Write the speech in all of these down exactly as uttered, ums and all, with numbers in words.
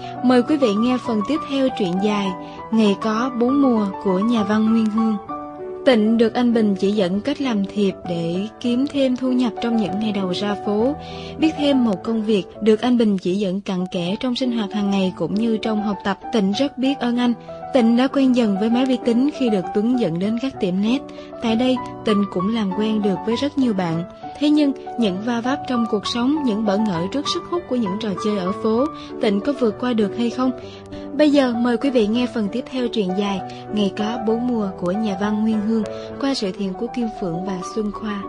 Mời quý vị nghe phần tiếp theo truyện dài Ngày có bốn mùa của nhà văn Nguyên Hương. Tịnh được anh Bình chỉ dẫn cách làm thiệp để kiếm thêm thu nhập trong những ngày đầu ra phố. Biết thêm một công việc được anh Bình chỉ dẫn cặn kẽ trong sinh hoạt hàng ngày cũng như trong học tập. Tịnh rất biết ơn anh. Tịnh đã quen dần với máy vi tính khi được Tuấn dẫn đến các tiệm net. Tại đây, Tịnh cũng làm quen được với rất nhiều bạn. Thế nhưng, những va vấp trong cuộc sống, những bỡ ngỡ trước sức hút của những trò chơi ở phố, Tịnh có vượt qua được hay không? Bây giờ mời quý vị nghe phần tiếp theo truyện dài Ngày có bốn mùa của nhà văn Nguyên Hương qua sự thiện của Kim Phượng và Xuân Khoa.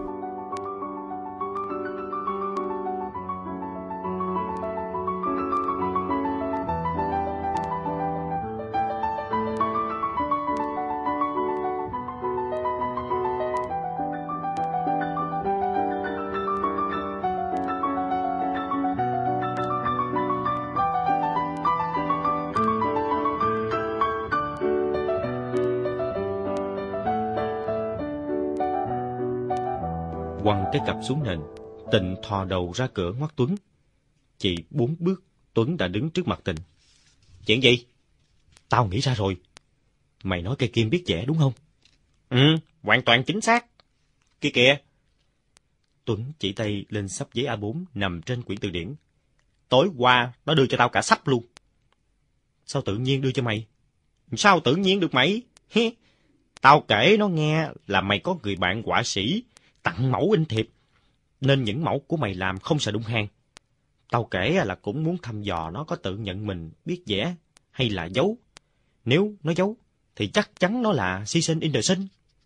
Quăng cái cặp xuống nền, Tịnh thò đầu ra cửa ngoắt Tuấn. Chỉ bốn bước, Tuấn đã đứng trước mặt Tịnh. Chuyện gì? Tao nghĩ ra rồi. Mày nói cây kim biết vẽ đúng không? Ừ, hoàn toàn chính xác. Kia kìa. Tuấn chỉ tay lên xấp giấy A bốn nằm trên quyển từ điển. Tối qua nó đưa cho tao cả xấp luôn. Sao tự nhiên đưa cho mày? Sao tự nhiên được mày? Tao kể nó nghe là mày có người bạn họa sĩ tặng mẫu in thiệp, nên những mẫu của mày làm không sợ đụng hàng. Tao kể là cũng muốn thăm dò nó có tự nhận mình biết vẽ hay là giấu. Nếu nó giấu, thì chắc chắn nó là Season in the Sun.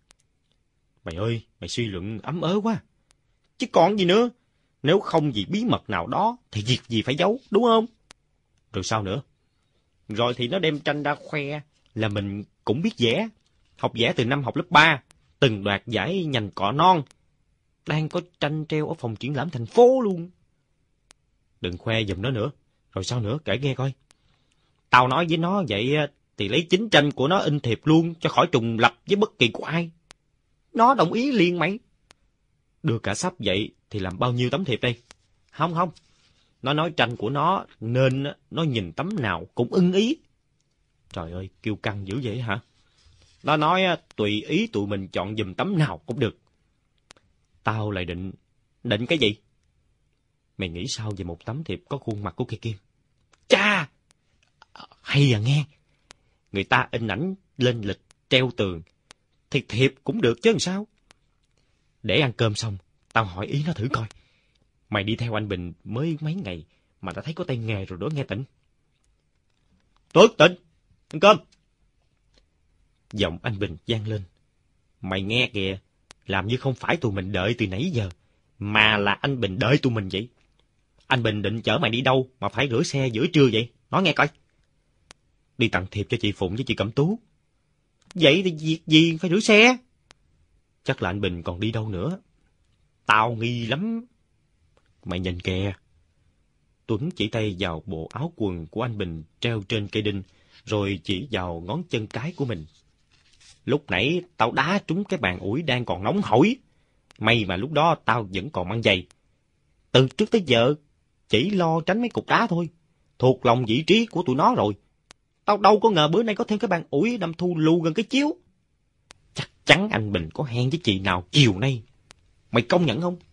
Mày ơi, mày suy luận ấm ớ quá. Chứ còn gì nữa, nếu không vì bí mật nào đó, thì việc gì phải giấu, đúng không? Rồi sao nữa? Rồi thì nó đem tranh ra khoe là mình cũng biết vẽ. Học vẽ từ năm học lớp ba, từng đoạt giải nhành cọ non. Đang có tranh treo ở phòng triển lãm thành phố luôn. Đừng khoe giùm nó nữa. Rồi sao nữa, kể nghe coi. Tao nói với nó vậy thì lấy chính tranh của nó in thiệp luôn cho khỏi trùng lập với bất kỳ của ai. Nó đồng ý liền mày. Đưa cả sắp vậy thì làm bao nhiêu tấm thiệp đây? Không không. Nó nói tranh của nó nên nó nhìn tấm nào cũng ưng ý. Trời ơi, kêu căng dữ vậy hả? Nó nói tùy ý tụi mình chọn giùm tấm nào cũng được. Tao lại định... Định cái gì? Mày nghĩ sao về một tấm thiệp có khuôn mặt của cây kim? Chà! Hay à nghe. Người ta in ảnh lên lịch treo tường, thì thiệp cũng được chứ làm sao? Để ăn cơm xong, tao hỏi ý nó thử coi. Mày đi theo anh Bình mới mấy ngày mà đã thấy có tay nghề rồi đó nghe Tịnh. Tốt Tịnh, ăn cơm. Giọng anh Bình vang lên. Mày nghe kìa, làm như không phải tụi mình đợi từ nãy giờ, mà là anh Bình đợi tụi mình vậy. Anh Bình định chở mày đi đâu mà phải rửa xe giữa trưa vậy? Nói nghe coi. Đi tặng thiệp cho chị Phụng với chị Cẩm Tú. Vậy thì việc gì phải rửa xe? Chắc là anh Bình còn đi đâu nữa. Tao nghi lắm. Mày nhìn kìa. Tuấn chỉ tay vào bộ áo quần của anh Bình treo trên cây đinh, rồi chỉ vào ngón chân cái của mình. Lúc nãy tao đá trúng cái bàn ủi đang còn nóng hổi. May mà lúc đó tao vẫn còn mang giày. Từ trước tới giờ chỉ lo tránh mấy cục đá thôi. Thuộc lòng vị trí của tụi nó rồi. Tao đâu có ngờ bữa nay có thêm cái bàn ủi đâm thu lù gần cái chiếu. Chắc chắn anh Bình có hẹn với chị nào chiều nay. Mày công nhận không?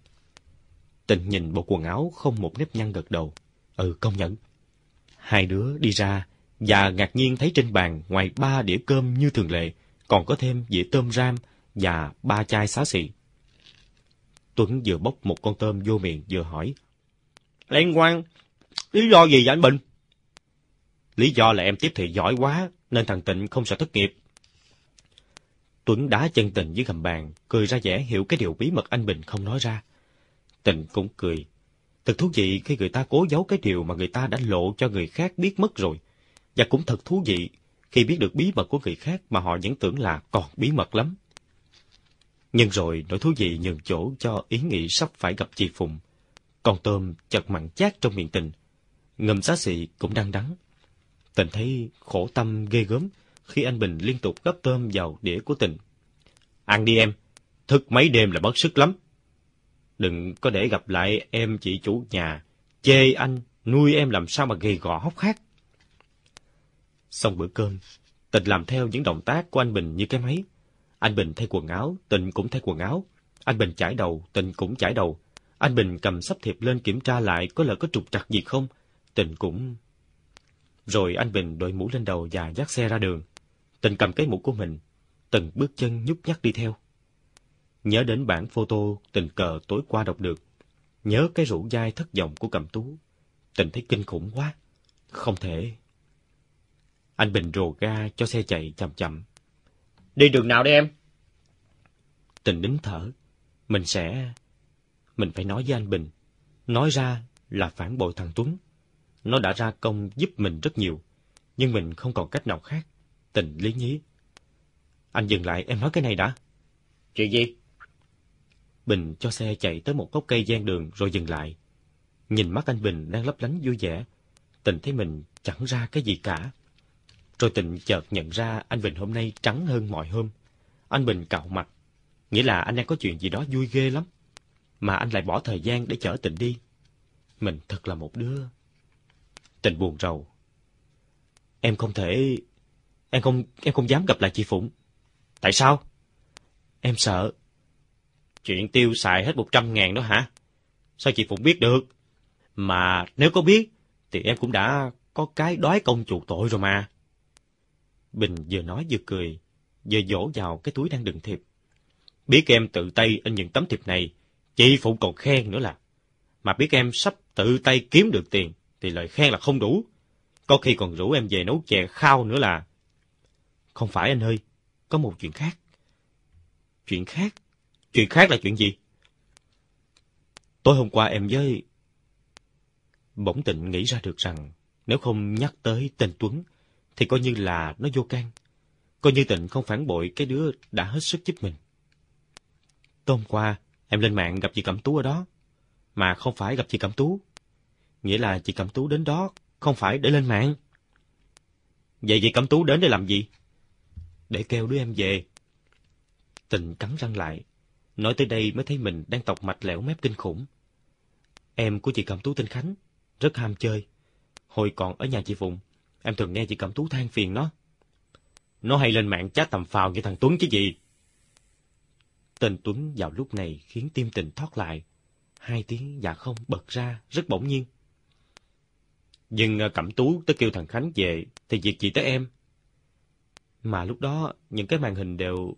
Tịnh nhìn bộ quần áo không một nếp nhăn gật đầu. Ừ, công nhận. Hai đứa đi ra và ngạc nhiên thấy trên bàn ngoài ba đĩa cơm như thường lệ, còn có thêm dĩa tôm ram và ba chai xá xị. Tuấn vừa bốc một con tôm vô miệng vừa hỏi. Liên quan, lý do gì vậy anh Bình? Lý do là em tiếp thị giỏi quá, nên thằng Tịnh không sợ thất nghiệp. Tuấn đá chân Tịnh dưới gầm bàn, cười ra vẻ hiểu cái điều bí mật anh Bình không nói ra. Tịnh cũng cười. Thật thú vị khi người ta cố giấu cái điều mà người ta đã lộ cho người khác biết mất rồi. Và cũng thật thú vị khi biết được bí mật của người khác mà họ vẫn tưởng là còn bí mật lắm. Nhưng rồi nỗi thú vị nhường chỗ cho ý nghĩ sắp phải gặp chị Phụng. Con tôm chợt mặn chát trong miệng Tịnh. Ngầm xá xị cũng đang đắng. Tịnh thấy khổ tâm ghê gớm khi anh Bình liên tục gắp tôm vào đĩa của Tịnh. Ăn đi em, thức mấy đêm là mất sức lắm. Đừng có để gặp lại em chị chủ nhà chê anh nuôi em làm sao mà gầy gò hốc hác. Xong bữa cơm, Tịnh làm theo những động tác của anh Bình như cái máy. Anh Bình thay quần áo, Tịnh cũng thay quần áo. Anh Bình chải đầu, Tịnh cũng chải đầu. Anh Bình cầm sắp thiệp lên kiểm tra lại có lỡ có trục trặc gì không. Tịnh cũng... Rồi anh Bình đội mũ lên đầu và dắt xe ra đường. Tịnh cầm cái mũ của mình, từng bước chân nhúc nhắc đi theo. Nhớ đến bản photo tình cờ tối qua đọc được. Nhớ cái rủ dai thất vọng của Cẩm Tú. Tịnh thấy kinh khủng quá. Không thể... Anh Bình rồ ga cho xe chạy chậm chậm. Đi đường nào đây em? Tịnh nín thở. Mình sẽ... Mình phải nói với anh Bình. Nói ra là phản bội thằng Tuấn. Nó đã ra công giúp mình rất nhiều. Nhưng mình không còn cách nào khác. Tịnh lý nhí. Anh dừng lại, em nói cái này đã. Chuyện gì? Bình cho xe chạy tới một gốc cây ven đường rồi dừng lại. Nhìn mắt anh Bình đang lấp lánh vui vẻ. Tịnh thấy mình chẳng ra cái gì cả. Rồi Tịnh chợt nhận ra anh Bình hôm nay trắng hơn mọi hôm. Anh Bình cạo mặt. Nghĩa là anh đang có chuyện gì đó vui ghê lắm. Mà anh lại bỏ thời gian để chở Tịnh đi. Mình thật là một đứa... Tịnh buồn rầu. Em không thể... Em không em không dám gặp lại chị Phụng. Tại sao? Em sợ. Chuyện tiêu xài hết một trăm ngàn đó hả? Sao chị Phụng biết được? Mà nếu có biết, thì em cũng đã có cái đói công chuộc tội rồi mà. Bình vừa nói vừa cười, vừa vỗ vào cái túi đang đựng thiệp. Biết em tự tay in những tấm thiệp này, chị Phụng còn khen nữa là. Mà biết em sắp tự tay kiếm được tiền, thì lời khen là không đủ. Có khi còn rủ em về nấu chè khao nữa là. Không phải anh ơi, có một chuyện khác. Chuyện khác? Chuyện khác là chuyện gì? Tối hôm qua em với... Bỗng Tịnh nghĩ ra được rằng nếu không nhắc tới tên Tuấn thì coi như là nó vô can. Coi như Tịnh không phản bội cái đứa đã hết sức giúp mình. Tối hôm qua em lên mạng gặp chị Cẩm Tú ở đó. Mà không phải gặp chị Cẩm Tú. Nghĩa là chị Cẩm Tú đến đó không phải để lên mạng. Vậy chị Cẩm Tú đến để làm gì? Để kêu đứa em về. Tịnh cắn răng lại. Nói tới đây mới thấy mình đang tọc mạch lẻo mép kinh khủng. Em của chị Cẩm Tú tên Khánh, rất ham chơi. Hồi còn ở nhà chị Phụng, em thường nghe chị Cẩm Tú than phiền nó. Nó hay lên mạng chat tầm phào như thằng Tuấn chứ gì. Tên Tuấn vào lúc này khiến tim Tịnh thoát lại. Hai tiếng dạ không bật ra rất bỗng nhiên. Nhưng Cẩm Tú tới kêu thằng Khánh về thì việc gì tới em? Mà lúc đó những cái màn hình đều...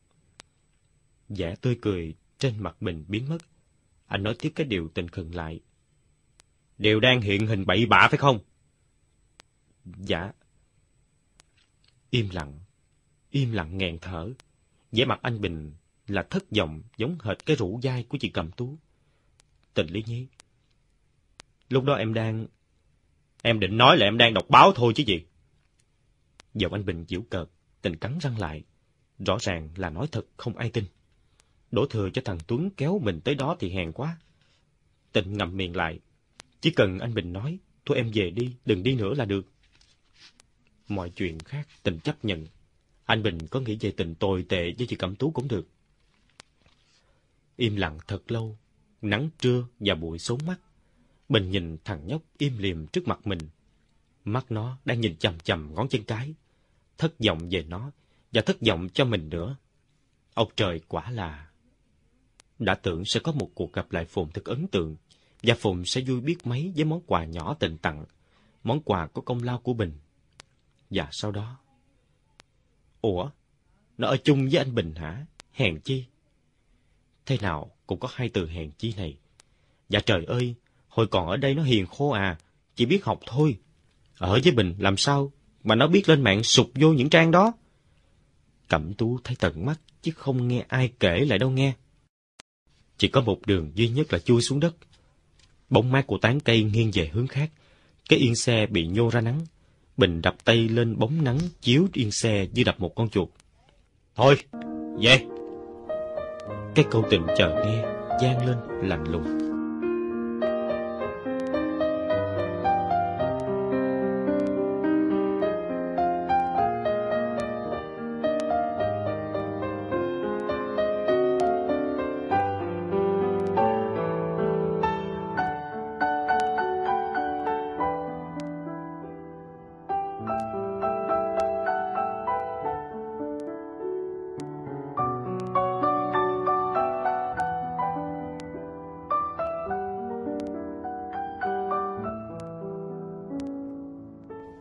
Vẻ tươi cười trên mặt mình biến mất. Anh nói tiếp cái điều Tịnh khựng lại. Đều đang hiện hình bậy bạ phải không? Dạ. Im lặng. Im lặng nghẹn thở. Vẻ mặt anh Bình là thất vọng giống hệt cái rủ dai của chị Cẩm Tú. Tịnh lý nhí. Lúc đó em đang... Em định nói là em đang đọc báo thôi chứ gì. Giọng anh Bình giễu cợt. Tịnh cắn răng lại. Rõ ràng là nói thật không ai tin. Đổ thừa cho thằng Tuấn kéo mình tới đó thì hèn quá. Tịnh ngậm miệng lại. Chỉ cần anh Bình nói, thôi em về đi, đừng đi nữa là được. Mọi chuyện khác Tịnh chấp nhận. Anh Bình có nghĩ về tình tồi tệ với chị Cẩm Tú cũng được. Im lặng thật lâu, nắng trưa và bụi xốn mắt. Bình nhìn thằng nhóc im lìm trước mặt mình. Mắt nó đang nhìn chằm chằm ngón chân cái. Thất vọng về nó, và thất vọng cho mình nữa. Ông trời quả là... Đã tưởng sẽ có một cuộc gặp lại Phụng thật ấn tượng, và Phụng sẽ vui biết mấy với món quà nhỏ Tịnh tặng, món quà có công lao của Bình. Và sau đó... Ủa? Nó ở chung với anh Bình hả? Hèn chi? Thế nào cũng có hai từ hèn chi này. Dạ trời ơi, hồi còn ở đây nó hiền khô à, chỉ biết học thôi. Ở với Bình làm sao mà nó biết lên mạng sục vô những trang đó? Cẩm Tú thấy tận mắt chứ không nghe ai kể lại đâu nghe. Chỉ có một đường duy nhất là chui xuống đất. Bóng mát của tán cây nghiêng về hướng khác. Cái yên xe bị nhô ra nắng. Bình đập tay lên bóng nắng chiếu yên xe như đập một con chuột. Thôi, về. Cái câu Tịnh chờ nghe vang lên lạnh lùng.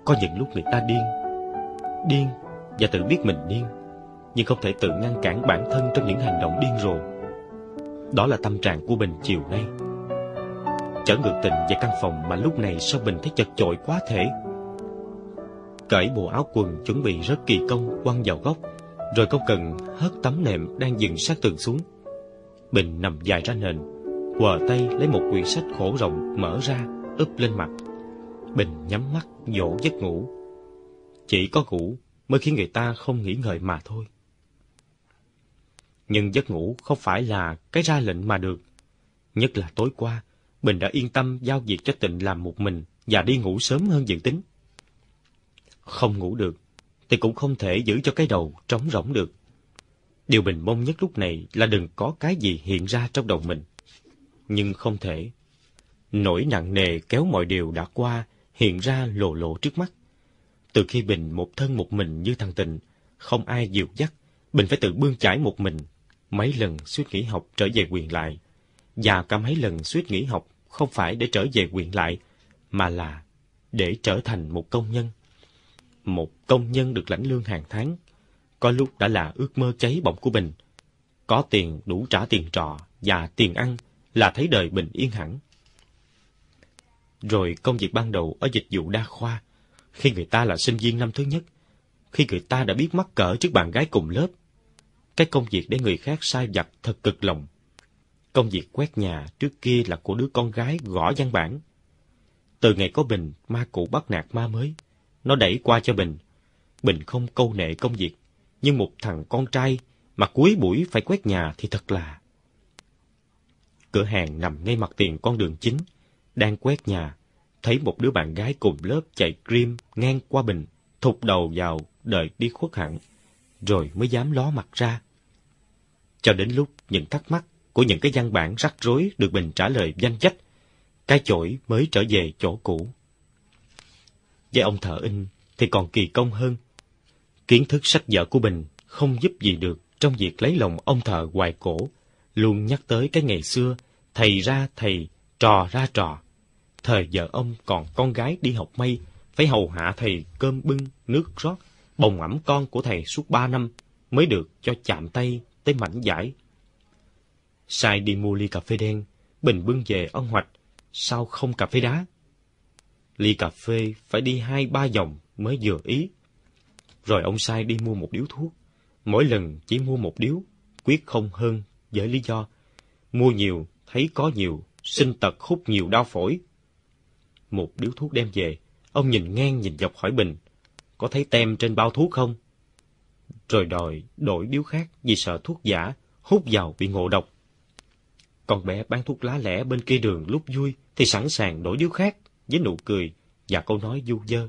Có những lúc người ta điên, điên và tự biết mình điên, nhưng không thể tự ngăn cản bản thân trong những hành động điên rồ. Đó là tâm trạng của Bình chiều nay. Trở ngược Tịnh về căn phòng mà lúc này sao Bình thấy chật chội quá thể. Cởi bộ áo quần chuẩn bị rất kỳ công quăng vào góc, rồi không cần hất tấm nệm đang dựng sát tường xuống. Bình nằm dài ra nền, quờ tay lấy một quyển sách khổ rộng mở ra úp lên mặt. Bình nhắm mắt dỗ giấc ngủ. Chỉ có ngủ mới khiến người ta không nghĩ ngợi mà thôi. Nhưng giấc ngủ không phải là cái ra lệnh mà được. Nhất là tối qua, Bình đã yên tâm giao việc cho Tịnh làm một mình và đi ngủ sớm hơn dự tính. Không ngủ được thì cũng không thể giữ cho cái đầu trống rỗng được. Điều Bình mong nhất lúc này là đừng có cái gì hiện ra trong đầu mình. Nhưng không thể. Nỗi nặng nề kéo mọi điều đã qua hiện ra lồ lộ trước mắt. Từ khi Bình một thân một mình như thằng Tịnh, không ai dìu dắt, Bình phải tự bươn chải một mình. Mấy lần suýt nghỉ học trở về quyền lại, và cả mấy lần suýt nghỉ học không phải để trở về quyền lại, mà là để trở thành một công nhân. Một công nhân được lãnh lương hàng tháng, có lúc đã là ước mơ cháy bỏng của Bình. Có tiền đủ trả tiền trọ và tiền ăn là thấy đời bình yên hẳn. Rồi công việc ban đầu ở dịch vụ đa khoa, khi người ta là sinh viên năm thứ nhất, khi người ta đã biết mắc cỡ trước bạn gái cùng lớp. Cái công việc để người khác sai vặt thật cực lòng. Công việc quét nhà trước kia là của đứa con gái gõ văn bản. Từ ngày có Bình, ma cũ bắt nạt ma mới. Nó đẩy qua cho Bình. Bình không câu nệ công việc, nhưng một thằng con trai mà cuối buổi phải quét nhà thì thật là... Cửa hàng nằm ngay mặt tiền con đường chính. Đang quét nhà, thấy một đứa bạn gái cùng lớp chạy cream ngang qua Bình, thụt đầu vào đợi đi khuất hẳn, rồi mới dám ló mặt ra. Cho đến lúc những thắc mắc của những cái văn bản rắc rối được Bình trả lời danh chách, cái chổi mới trở về chỗ cũ. Với ông thợ in thì còn kỳ công hơn. Kiến thức sách vở của Bình không giúp gì được trong việc lấy lòng ông thợ hoài cổ, luôn nhắc tới cái ngày xưa, thầy ra thầy, trò ra trò. Thời vợ ông còn con gái đi học may, phải hầu hạ thầy cơm bưng, nước rót, bồng ẵm con của thầy suốt ba năm mới được cho chạm tay tới mảnh vải. Sai đi mua ly cà phê đen, Bình bưng về ông hoạch, sao không cà phê đá? Ly cà phê phải đi hai ba vòng mới vừa ý. Rồi ông sai đi mua một điếu thuốc, mỗi lần chỉ mua một điếu, quyết không hơn, với lý do mua nhiều thấy có nhiều, sinh tật hút nhiều đau phổi. Một điếu thuốc đem về, ông nhìn ngang nhìn dọc hỏi Bình, có thấy tem trên bao thuốc không? Rồi đòi đổi điếu khác vì sợ thuốc giả, hút vào bị ngộ độc. Con bé bán thuốc lá lẻ bên kia đường lúc vui thì sẵn sàng đổi điếu khác với nụ cười và câu nói du dơ.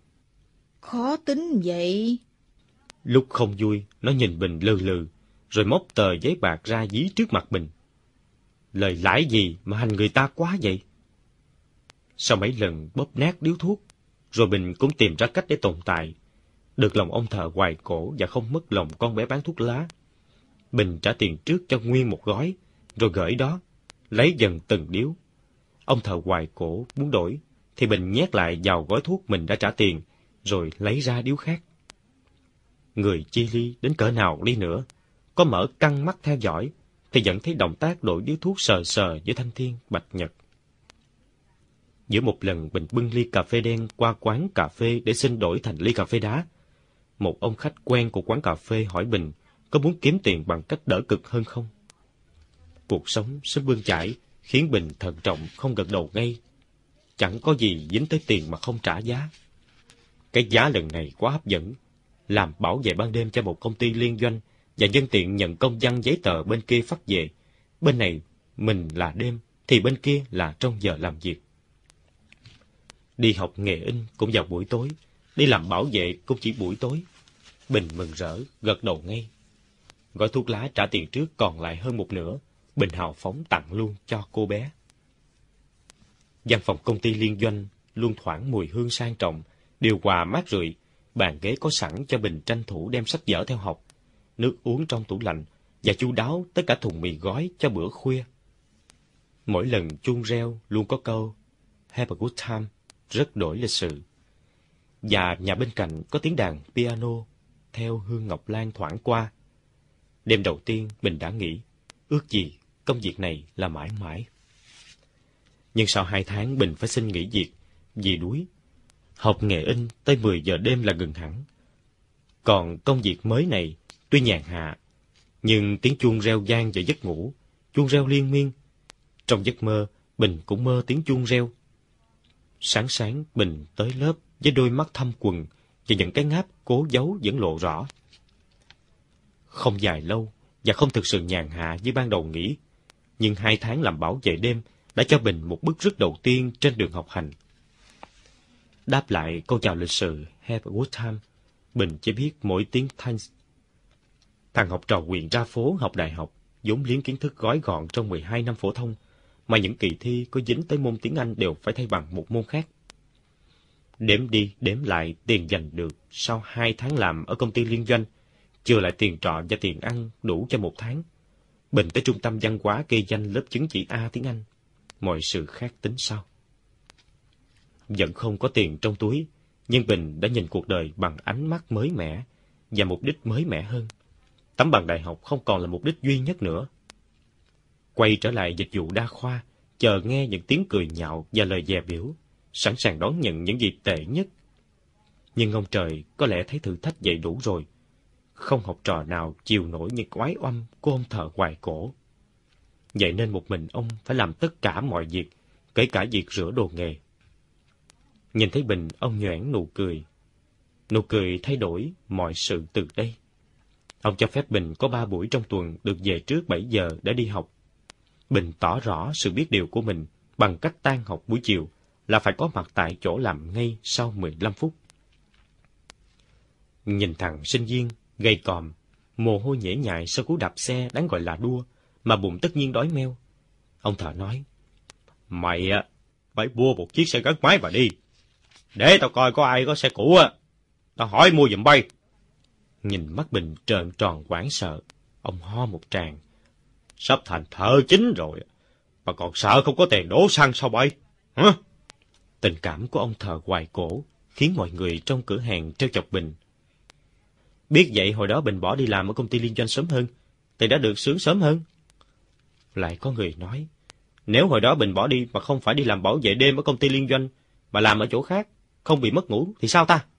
Khó tính vậy. Lúc không vui, nó nhìn Bình lừ lừ, rồi móc tờ giấy bạc ra dí trước mặt Bình. Lời lãi gì mà hành người ta quá vậy? Sau mấy lần bóp nát điếu thuốc, rồi Bình cũng tìm ra cách để tồn tại. Được lòng ông thợ hoài cổ và không mất lòng con bé bán thuốc lá. Bình trả tiền trước cho nguyên một gói, rồi gửi đó, lấy dần từng điếu. Ông thợ hoài cổ muốn đổi, thì Bình nhét lại vào gói thuốc mình đã trả tiền, rồi lấy ra điếu khác. Người chi ly đến cỡ nào đi nữa, có mở căng mắt theo dõi, thì vẫn thấy động tác đổi điếu thuốc sờ sờ với thanh thiên bạch nhật. Giữa một lần Bình bưng ly cà phê đen qua quán cà phê để xin đổi thành ly cà phê đá, một ông khách quen của quán cà phê hỏi Bình có muốn kiếm tiền bằng cách đỡ cực hơn không. Cuộc sống sớm bươn chải khiến Bình thận trọng không gật đầu ngay. Chẳng có gì dính tới tiền mà không trả giá. Cái giá lần này quá hấp dẫn, làm bảo vệ ban đêm cho một công ty liên doanh và nhân tiện nhận công văn giấy tờ bên kia phát về. Bên này mình là đêm thì bên kia là trong giờ làm việc. Đi học nghề in cũng vào buổi tối, đi làm bảo vệ cũng chỉ buổi tối. Bình mừng rỡ, gật đầu ngay. Gói thuốc lá trả tiền trước còn lại hơn một nửa, Bình hào phóng tặng luôn cho cô bé. Văn phòng công ty liên doanh luôn thoảng mùi hương sang trọng, điều hòa mát rượi, bàn ghế có sẵn cho Bình tranh thủ đem sách vở theo học, nước uống trong tủ lạnh và chu đáo tất cả thùng mì gói cho bữa khuya. Mỗi lần chuông reo luôn có câu Have a good time, rất đổi lịch sự. và nhà bên cạnh có tiếng đàn piano theo hương ngọc lan thoảng qua. Đêm đầu tiên Bình đã nghĩ, ước gì công việc này là mãi mãi. Nhưng sau hai tháng Bình phải xin nghỉ việc vì đuối. Học nghề in tới mười giờ đêm là ngừng hẳn. Còn công việc mới này tuy nhàn hạ, nhưng tiếng chuông reo vang vào giấc ngủ, chuông reo liên miên. Trong giấc mơ, Bình cũng mơ tiếng chuông reo. Sáng sáng Bình tới lớp với đôi mắt thâm quầng và những cái ngáp cố giấu vẫn lộ rõ. Không dài lâu và không thực sự nhàn hạ như ban đầu nghĩ, nhưng hai tháng làm bảo vệ đêm đã cho Bình một bước rứt đầu tiên trên đường học hành. Đáp lại câu chào lịch sự Have a good time, Bình chỉ biết mỗi tiếng thanks. Thằng học trò quyền ra phố học đại học, vốn liếng kiến thức gói gọn trong mười hai năm phổ thông, mà những kỳ thi có dính tới môn tiếng Anh đều phải thay bằng một môn khác. Đếm đi đếm lại tiền dành được sau hai tháng làm ở công ty liên doanh, chừa lại tiền trọ và tiền ăn đủ cho một tháng. Bình tới trung tâm văn hóa ghi danh lớp chứng chỉ A tiếng Anh. Mọi sự khác tính sau. Vẫn không có tiền trong túi, nhưng Bình đã nhìn cuộc đời bằng ánh mắt mới mẻ và mục đích mới mẻ hơn. Tấm bằng đại học không còn là mục đích duy nhất nữa. Quay trở lại dịch vụ đa khoa, chờ nghe những tiếng cười nhạo và lời dè bỉu, sẵn sàng đón nhận những gì tệ nhất. Nhưng ông trời có lẽ thấy thử thách vậy đủ rồi. Không học trò nào chịu nổi những oái oăm của ông thợ hoài cổ. Vậy nên một mình ông phải làm tất cả mọi việc, kể cả việc rửa đồ nghề. Nhìn thấy Bình, ông nhoẻn nụ cười. Nụ cười thay đổi mọi sự từ đây. Ông cho phép Bình có ba buổi trong tuần được về trước bảy giờ để đi học. Bình tỏ rõ sự biết điều của mình bằng cách tan học buổi chiều là phải có mặt tại chỗ làm ngay sau mười lăm phút. Nhìn thằng sinh viên, gầy còm, mồ hôi nhễ nhại sau cú đạp xe đáng gọi là đua, mà bụng tất nhiên đói meo. Ông thợ nói, mày á, phải mua một chiếc xe gắn máy mà đi. Để tao coi có ai có xe cũ á, tao hỏi mua giùm bay. Nhìn mắt Bình trợn tròn hoảng sợ, ông ho một tràng. Sắp thành thợ chính rồi, mà còn sợ không có tiền đổ xăng sao bay? Hả? Tình cảm của ông thợ hoài cổ khiến mọi người trong cửa hàng trêu chọc Bình. Biết vậy hồi đó Bình bỏ đi làm ở công ty liên doanh sớm hơn, thì đã được sướng sớm hơn. Lại có người nói, nếu hồi đó Bình bỏ đi mà không phải đi làm bảo vệ đêm ở công ty liên doanh, mà làm ở chỗ khác, không bị mất ngủ, thì sao ta?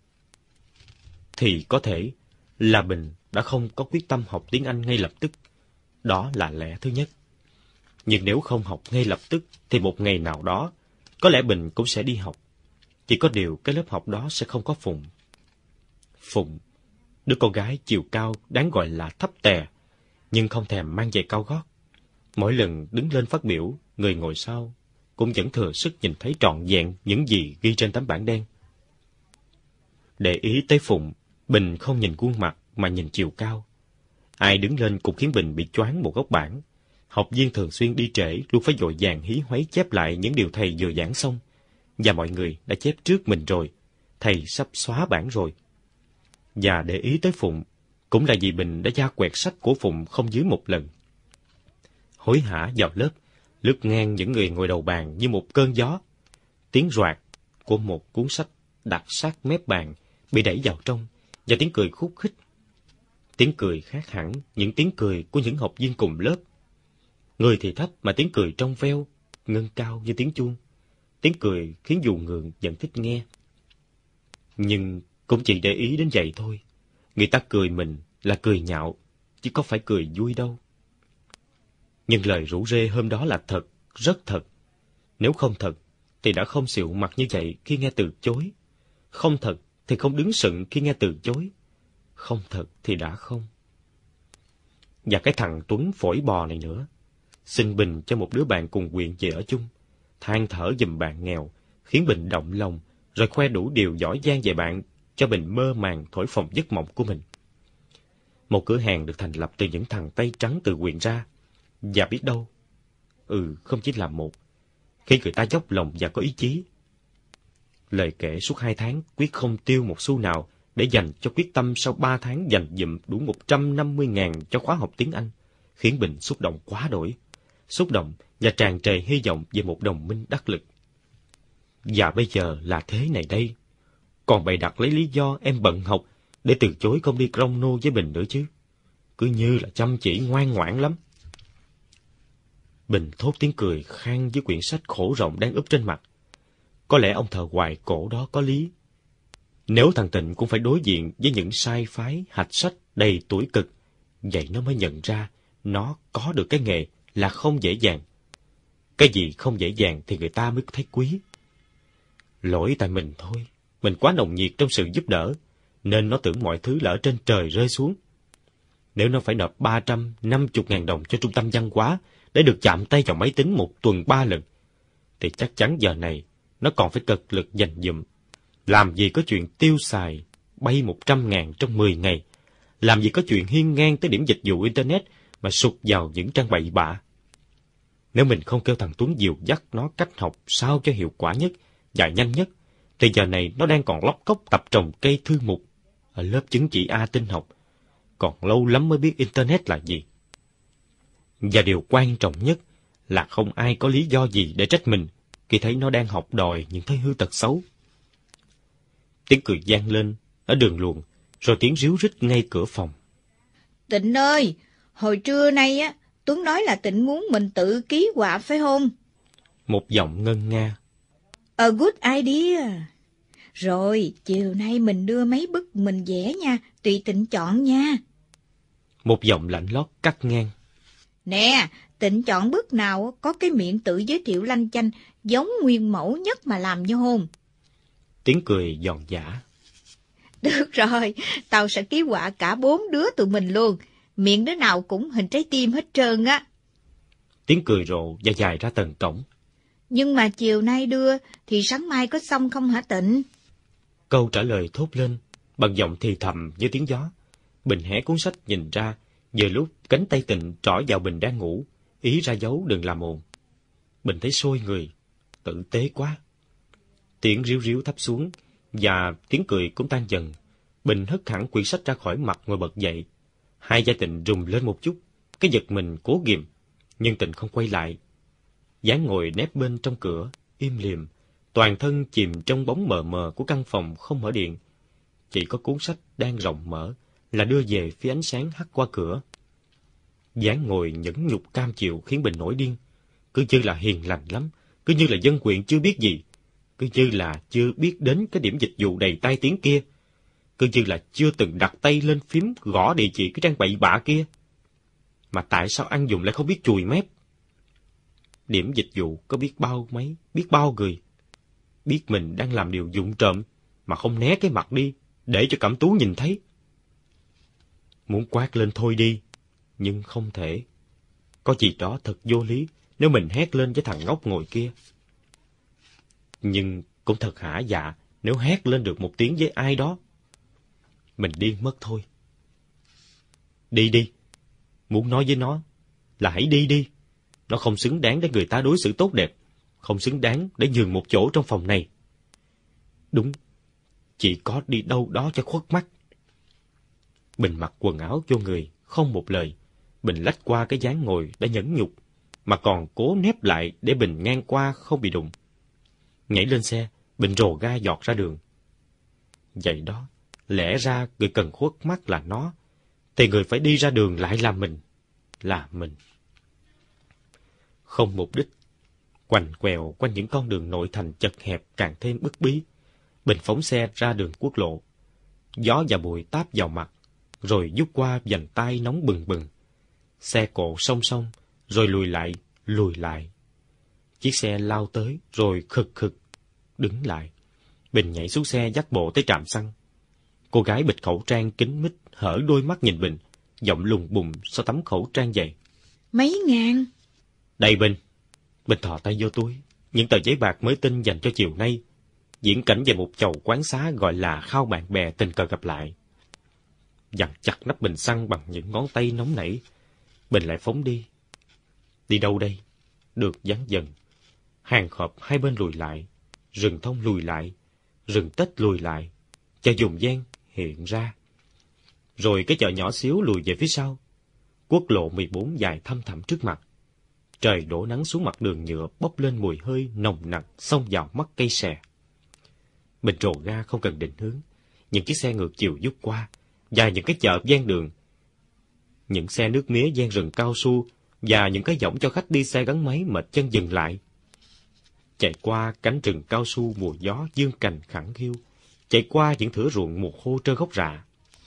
Thì có thể là Bình đã không có quyết tâm học tiếng Anh ngay lập tức. Đó là lẽ thứ nhất. Nhưng nếu không học ngay lập tức, thì một ngày nào đó, có lẽ Bình cũng sẽ đi học. Chỉ có điều cái lớp học đó sẽ không có Phụng. Phụng, đứa con gái chiều cao đáng gọi là thấp tè, nhưng không thèm mang giày cao gót. Mỗi lần đứng lên phát biểu, người ngồi sau cũng vẫn thừa sức nhìn thấy trọn vẹn những gì ghi trên tấm bảng đen. Để ý tới Phụng, Bình không nhìn khuôn mặt mà nhìn chiều cao. Ai đứng lên cũng khiến Bình bị choáng một góc bảng. Học viên thường xuyên đi trễ luôn phải vội vàng hí hoáy chép lại những điều thầy vừa giảng xong. Và mọi người đã chép trước mình rồi. Thầy sắp xóa bảng rồi. Và để ý tới Phụng, cũng là vì Bình đã gia quẹt sách của Phụng không dưới một lần. Hối hả vào lớp, lướt ngang những người ngồi đầu bàn như một cơn gió. Tiếng roạt của một cuốn sách đặt sát mép bàn bị đẩy vào trong, và tiếng cười khúc khích. Tiếng cười khác hẳn những tiếng cười của những học viên cùng lớp. Người thì thấp mà tiếng cười trong veo, ngân cao như tiếng chuông. Tiếng cười khiến dù ngượng vẫn thích nghe. Nhưng cũng chỉ để ý đến vậy thôi. Người ta cười mình là cười nhạo, chứ có phải cười vui đâu. Nhưng lời rủ rê hôm đó là thật, rất thật. Nếu không thật, thì đã không xịu mặt như vậy khi nghe từ chối. Không thật thì không đứng sững khi nghe từ chối. Không thật thì đã không. Và cái thằng Tuấn phổi bò này nữa. Xin Bình cho một đứa bạn cùng huyện về ở chung. Than thở giùm bạn nghèo, khiến Bình động lòng, rồi khoe đủ điều giỏi giang về bạn, cho Bình mơ màng thổi phồng giấc mộng của mình. Một cửa hàng được thành lập từ những thằng tay trắng từ huyện ra. Và biết đâu, ừ, không chỉ là một, khi người ta dốc lòng và có ý chí. Lời kể suốt hai tháng quyết không tiêu một xu nào để dành cho quyết tâm sau ba tháng dành dụm đủ một trăm năm mươi ngàn cho khóa học tiếng Anh, khiến Bình xúc động quá đổi. Xúc động và tràn trề hy vọng về một đồng minh đắc lực. Và bây giờ là thế này đây. còn bày đặt lấy lý do em bận học để từ chối không đi Crono với Bình nữa chứ. Cứ như là chăm chỉ ngoan ngoãn lắm. Bình thốt tiếng cười khang với quyển sách khổ rộng đang úp trên mặt. Có lẽ ông thợ hoài cổ đó có lý. Nếu thằng Tịnh cũng phải đối diện với những sai phái, hạch sách đầy tuổi cực, vậy nó mới nhận ra nó có được cái nghề là không dễ dàng. Cái gì không dễ dàng thì người ta mới thấy quý. Lỗi tại mình thôi, mình quá nồng nhiệt trong sự giúp đỡ, nên nó tưởng mọi thứ là ở trên trời rơi xuống. Nếu nó phải nộp ba trăm năm mươi ngàn đồng cho trung tâm văn hóa để được chạm tay vào máy tính một tuần ba lần, thì chắc chắn giờ này nó còn phải cực lực dành dụm. Làm gì có chuyện tiêu xài bay một trăm ngàn trong mười ngày, làm gì có chuyện hiên ngang tới điểm dịch vụ Internet mà sụt vào những trang bậy bạ. Nếu mình không kêu thằng Tuấn dìu dắt nó cách học sao cho hiệu quả nhất và nhanh nhất, thì giờ này nó đang còn lóc cóc tập trồng cây thư mục ở lớp chứng chỉ A tin học, còn lâu lắm mới biết Internet là gì. Và điều quan trọng nhất là không ai có lý do gì để trách mình khi thấy nó đang học đòi những thói hư tật xấu. Tiếng cười vang lên ở đường luồng, rồi tiếng ríu rít ngay cửa phòng. Tịnh ơi, hồi trưa nay á, Tuấn nói là Tịnh muốn mình tự ký họa phải không? Một giọng ngân nga. A good idea. Rồi, chiều nay mình đưa mấy bức mình vẽ nha, tùy Tịnh chọn nha. Một giọng lạnh lót cắt ngang. Nè, Tịnh chọn bức nào có cái miệng tự giới thiệu lanh chanh, giống nguyên mẫu nhất mà làm vô hôn. Tiếng cười giòn giã. Được rồi, tao sẽ ký họa cả bốn đứa tụi mình luôn. Miệng đứa nào cũng hình trái tim hết trơn á. Tiếng cười rộ và dài ra tầng cổng. Nhưng mà chiều nay đưa thì sáng mai có xong không hả Tịnh? Câu trả lời thốt lên bằng giọng thì thầm như tiếng gió. Bình hé cuốn sách nhìn ra, vừa lúc cánh tay Tịnh trỏ vào Bình đang ngủ, ý ra dấu đừng làm ồn. Bình thấy sôi người, tử tế quá. Tiếng ríu ríu thấp xuống, và tiếng cười cũng tan dần. Bình hất hẳn quyển sách ra khỏi mặt ngồi bật dậy. Hai vai Tịnh rùng lên một chút, cái giật mình cố ghìm, nhưng Tịnh không quay lại. Dáng ngồi nép bên trong cửa, im lìm, toàn thân chìm trong bóng mờ mờ của căn phòng không mở điện. Chỉ có cuốn sách đang rộng mở là đưa về phía ánh sáng hắt qua cửa. Dáng ngồi nhẫn nhục cam chịu khiến Bình nổi điên. Cứ như là hiền lành lắm, cứ như là dân huyện chưa biết gì, cứ như là chưa biết đến cái điểm dịch vụ đầy tai tiếng kia, cứ như là chưa từng đặt tay lên phím gõ địa chỉ cái trang bậy bạ kia. Mà tại sao ăn dùng lại không biết chùi mép? Điểm dịch vụ có biết bao mấy, biết bao người, biết mình đang làm điều vụng trộm mà không né cái mặt đi để cho Cẩm Tú nhìn thấy. Muốn quát lên thôi đi, nhưng không thể. Có gì đó thật vô lý nếu mình hét lên với thằng ngốc ngồi kia. Nhưng cũng thật hả dạ nếu hét lên được một tiếng với ai đó. Mình điên mất thôi. Đi đi. Muốn nói với nó là hãy đi đi. Nó không xứng đáng để người ta đối xử tốt đẹp, không xứng đáng để nhường một chỗ trong phòng này. Đúng, chỉ có đi đâu đó cho khuất mắt. Bình mặc quần áo vô người, không một lời. Bình lách qua cái dáng ngồi đã nhẫn nhục, mà còn cố nép lại để Bình ngang qua không bị đụng. Nhảy lên xe, Bình rồ ga giọt ra đường. Vậy đó, lẽ ra người cần khuất mắt là nó, thì người phải đi ra đường lại là mình, là mình. Không mục đích, quằn quẹo quanh những con đường nội thành chật hẹp càng thêm bức bí. Bình phóng xe ra đường quốc lộ. Gió và bụi táp vào mặt, rồi vút qua vành tai nóng bừng bừng. Xe cộ song song, rồi lùi lại, lùi lại. Chiếc xe lao tới, rồi khực khực, đứng lại. Bình nhảy xuống xe dắt bộ tới trạm xăng. Cô gái bịt khẩu trang kín mít, hở đôi mắt nhìn Bình, giọng lùng bùng sau tấm khẩu trang dày. Mấy ngàn? Đây Bình. Bình thò tay vô túi, những tờ giấy bạc mới tinh dành cho chiều nay, diễn cảnh về một chầu quán xá gọi là khao bạn bè tình cờ gặp lại. Dằn chặt nắp bình xăng bằng những ngón tay nóng nảy, Bình lại phóng đi. Đi đâu đây? Được vắng dần. Hàng hộp hai bên lùi lại, rừng thông lùi lại, rừng tết lùi lại, chợ Dùng Giang hiện ra. Rồi cái chợ nhỏ xíu lùi về phía sau. Quốc lộ mười bốn dài thăm thẳm trước mặt. Trời đổ nắng xuống mặt đường nhựa bốc lên mùi hơi nồng nặc xông vào mắt cây xè. Bình rồ ga không cần định hướng. Những chiếc xe ngược chiều vút qua, và những cái chợ ven đường, những xe nước mía ven rừng cao su, và những cái võng cho khách đi xe gắn máy mệt chân dừng lại. Chạy qua cánh rừng cao su mùa gió dương cành khẳng khiu, chạy qua những thửa ruộng mùa khô trơ gốc rạ.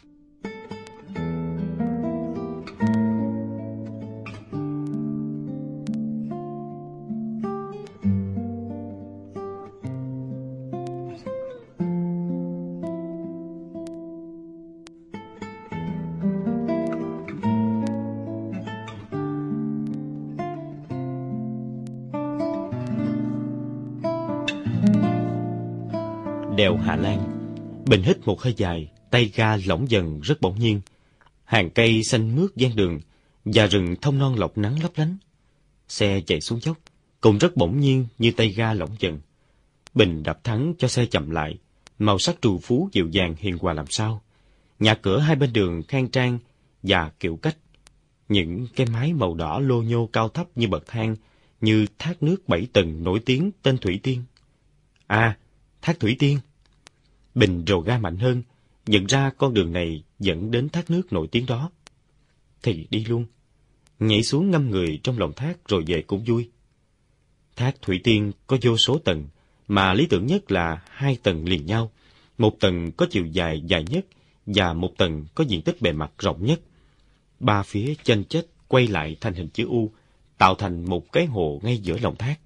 Đèo Hạ Lan. Bình hít một hơi dài, tay ga lỏng dần rất bỗng nhiên. Hàng cây xanh mướt ven đường và rừng thông non lọc nắng lấp lánh. Xe chạy xuống dốc, cũng rất bỗng nhiên như tay ga lỏng dần. Bình đạp thắng cho xe chậm lại, màu sắc trù phú dịu dàng hiền hòa làm sao. Nhà cửa hai bên đường khang trang và kiểu cách. Những cái mái màu đỏ lô nhô cao thấp như bậc thang, như thác nước bảy tầng nổi tiếng tên Thủy Tiên. À, thác Thủy Tiên. Bình rồ ga mạnh hơn, nhận ra con đường này dẫn đến thác nước nổi tiếng đó. Thì đi luôn, nhảy xuống ngâm người trong lòng thác rồi về cũng vui. Thác Thủy Tiên có vô số tầng, mà lý tưởng nhất là hai tầng liền nhau. Một tầng có chiều dài dài nhất, và một tầng có diện tích bề mặt rộng nhất. Ba phía chênh chếch quay lại thành hình chữ U, tạo thành một cái hồ ngay giữa lòng thác.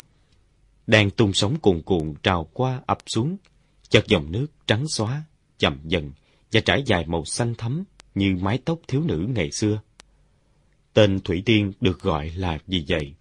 Đang tung sóng cuồn cuộn trào qua ập xuống, chợt dòng nước trắng xóa, chậm dần và trải dài màu xanh thắm như mái tóc thiếu nữ ngày xưa. Tên Thủy Tiên được gọi là vì vậy.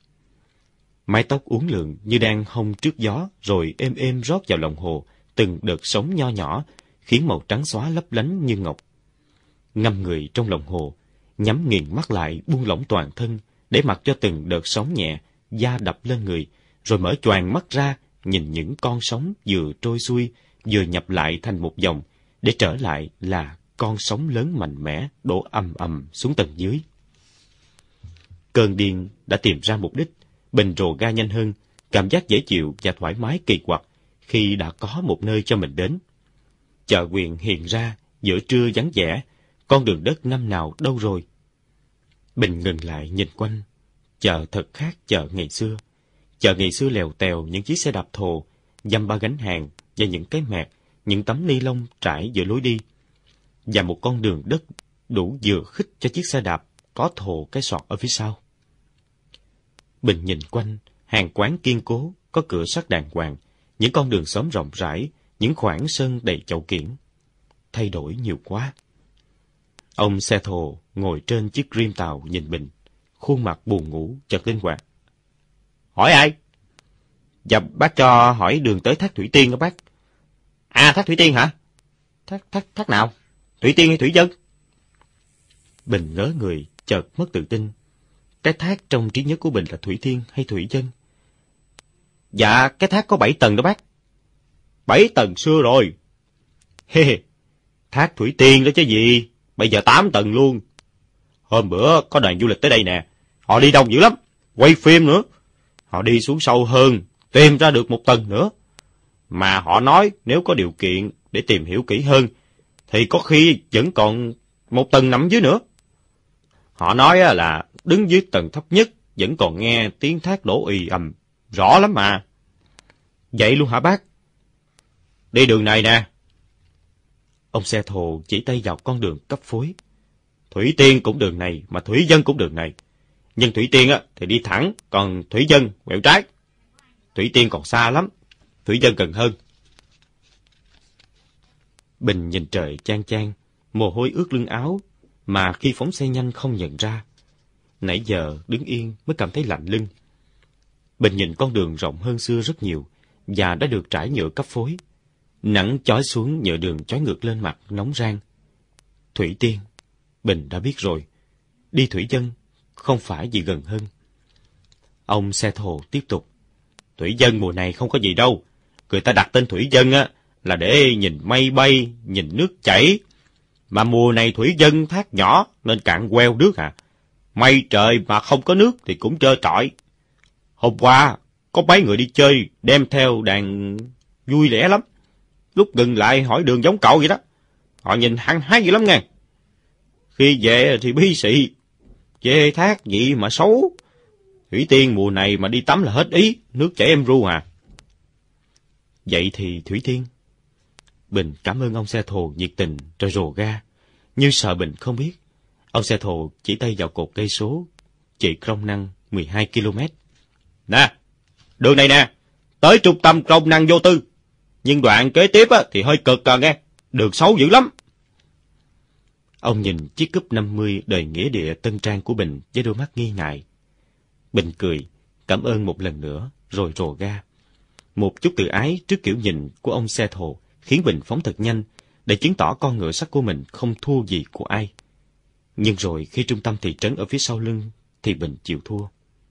Mái tóc uốn lượn như đang hông trước gió, rồi êm êm rót vào lòng hồ từng đợt sóng nho nhỏ, khiến màu trắng xóa lấp lánh như ngọc. Ngâm người trong lòng hồ, nhắm nghiền mắt lại buông lỏng toàn thân, để mặc cho từng đợt sóng nhẹ da đập lên người, rồi mở choàng mắt ra nhìn những con sóng vừa trôi xuôi vừa nhập lại thành một dòng, để trở lại là con sóng lớn mạnh mẽ đổ ầm ầm xuống tầng dưới. Cơn điên đã tìm ra mục đích. Bình rồ ga nhanh hơn, cảm giác dễ chịu và thoải mái kỳ quặc khi đã có một nơi cho mình đến. Chợ Quyền hiện ra giữa trưa vắng vẻ, con đường đất năm nào đâu rồi. Bình ngừng lại nhìn quanh. Chợ thật khác chợ ngày xưa. Chợ ngày xưa lèo tèo những chiếc xe đạp thồ, dăm ba gánh hàng và những cái mẹt, những tấm ni lông trải giữa lối đi, và một con đường đất đủ vừa khích cho chiếc xe đạp có thồ cái sọt ở phía sau. Bình nhìn quanh, hàng quán kiên cố, có cửa sắt đàng hoàng, những con đường xóm rộng rãi, những khoảng sân đầy chậu kiển. Thay đổi nhiều quá. Ông xe thồ ngồi trên chiếc rim tàu nhìn Bình, khuôn mặt buồn ngủ chợt linh hoạt. Hỏi ai? Dạ bác cho hỏi đường tới thác Thủy Tiên đó bác. À, thác Thủy Tiên hả? Thác, thác, thác nào? Thủy Tiên hay Thủy Dân? Bình ngớ người, chợt mất tự tin. Cái thác trong trí nhớ của Bình là Thủy Tiên hay Thủy Dân? Dạ, cái thác có bảy tầng đó bác. Bảy tầng xưa rồi. Hê hê, thác Thủy Tiên đó chứ gì, bây giờ tám tầng luôn. Hôm bữa có đoàn du lịch tới đây nè, họ đi đông dữ lắm, quay phim nữa. Họ đi xuống sâu hơn, tìm ra được một tầng nữa. Mà họ nói nếu có điều kiện để tìm hiểu kỹ hơn, thì có khi vẫn còn một tầng nằm dưới nữa. Họ nói là đứng dưới tầng thấp nhất vẫn còn nghe tiếng thác đổ ì ầm, rõ lắm mà. Vậy luôn hả bác? Đi đường này nè. Ông xe thồ chỉ tay vào con đường cấp phối. Thủy Tiên cũng đường này, mà Thủy Dân cũng đường này. Nhưng Thủy Tiên á thì đi thẳng, còn Thủy Dân quẹo trái. Thủy Tiên còn xa lắm, Thủy Dân gần hơn. Bình nhìn trời chang chang, mồ hôi ướt lưng áo, mà khi phóng xe nhanh không nhận ra. Nãy giờ đứng yên mới cảm thấy lạnh lưng. Bình nhìn con đường rộng hơn xưa rất nhiều, và đã được trải nhựa cấp phối. Nắng chói xuống nhựa đường chói ngược lên mặt nóng rang. Thủy Tiên, Bình đã biết rồi. Đi Thủy Dân không phải gì gần hơn. Ông xe thồ tiếp tục. Thủy Dân mùa này không có gì đâu. Người ta đặt tên Thủy Dân á là để nhìn mây bay, nhìn nước chảy. Mà mùa này Thủy Dân thác nhỏ nên cạn queo nước à. Mây trời mà không có nước thì cũng trơ trọi. Hôm qua có mấy người đi chơi đem theo đàn vui lẻ lắm. lúc ngừng lại hỏi đường giống cậu vậy đó. Họ nhìn hăng hái dữ lắm nghe. Khi về thì bí xị, chê thác gì mà xấu. Thủy Tiên mùa này mà đi tắm là hết ý, nước chảy em ru à. Vậy thì Thủy Tiên. Bình cảm ơn ông xe thồ nhiệt tình rồi rồ ga. Như sợ Bình không biết, ông xe thồ chỉ tay vào cột cây số, chỉ Crong Năng mười hai ki lô mét. Nè, đường này nè, tới trung tâm Crong Năng vô tư. Nhưng đoạn kế tiếp á, thì hơi cực à nghe, đường xấu dữ lắm. Ông nhìn chiếc cúp năm mươi đời nghĩa địa tân trang của Bình với đôi mắt nghi ngại. Bình cười, cảm ơn một lần nữa, rồi rồ ga. Một chút tự ái trước kiểu nhìn của ông xe thồ khiến Bình phóng thật nhanh để chứng tỏ con ngựa sắt của mình không thua gì của ai. Nhưng rồi khi trung tâm thị trấn ở phía sau lưng thì Bình chịu thua.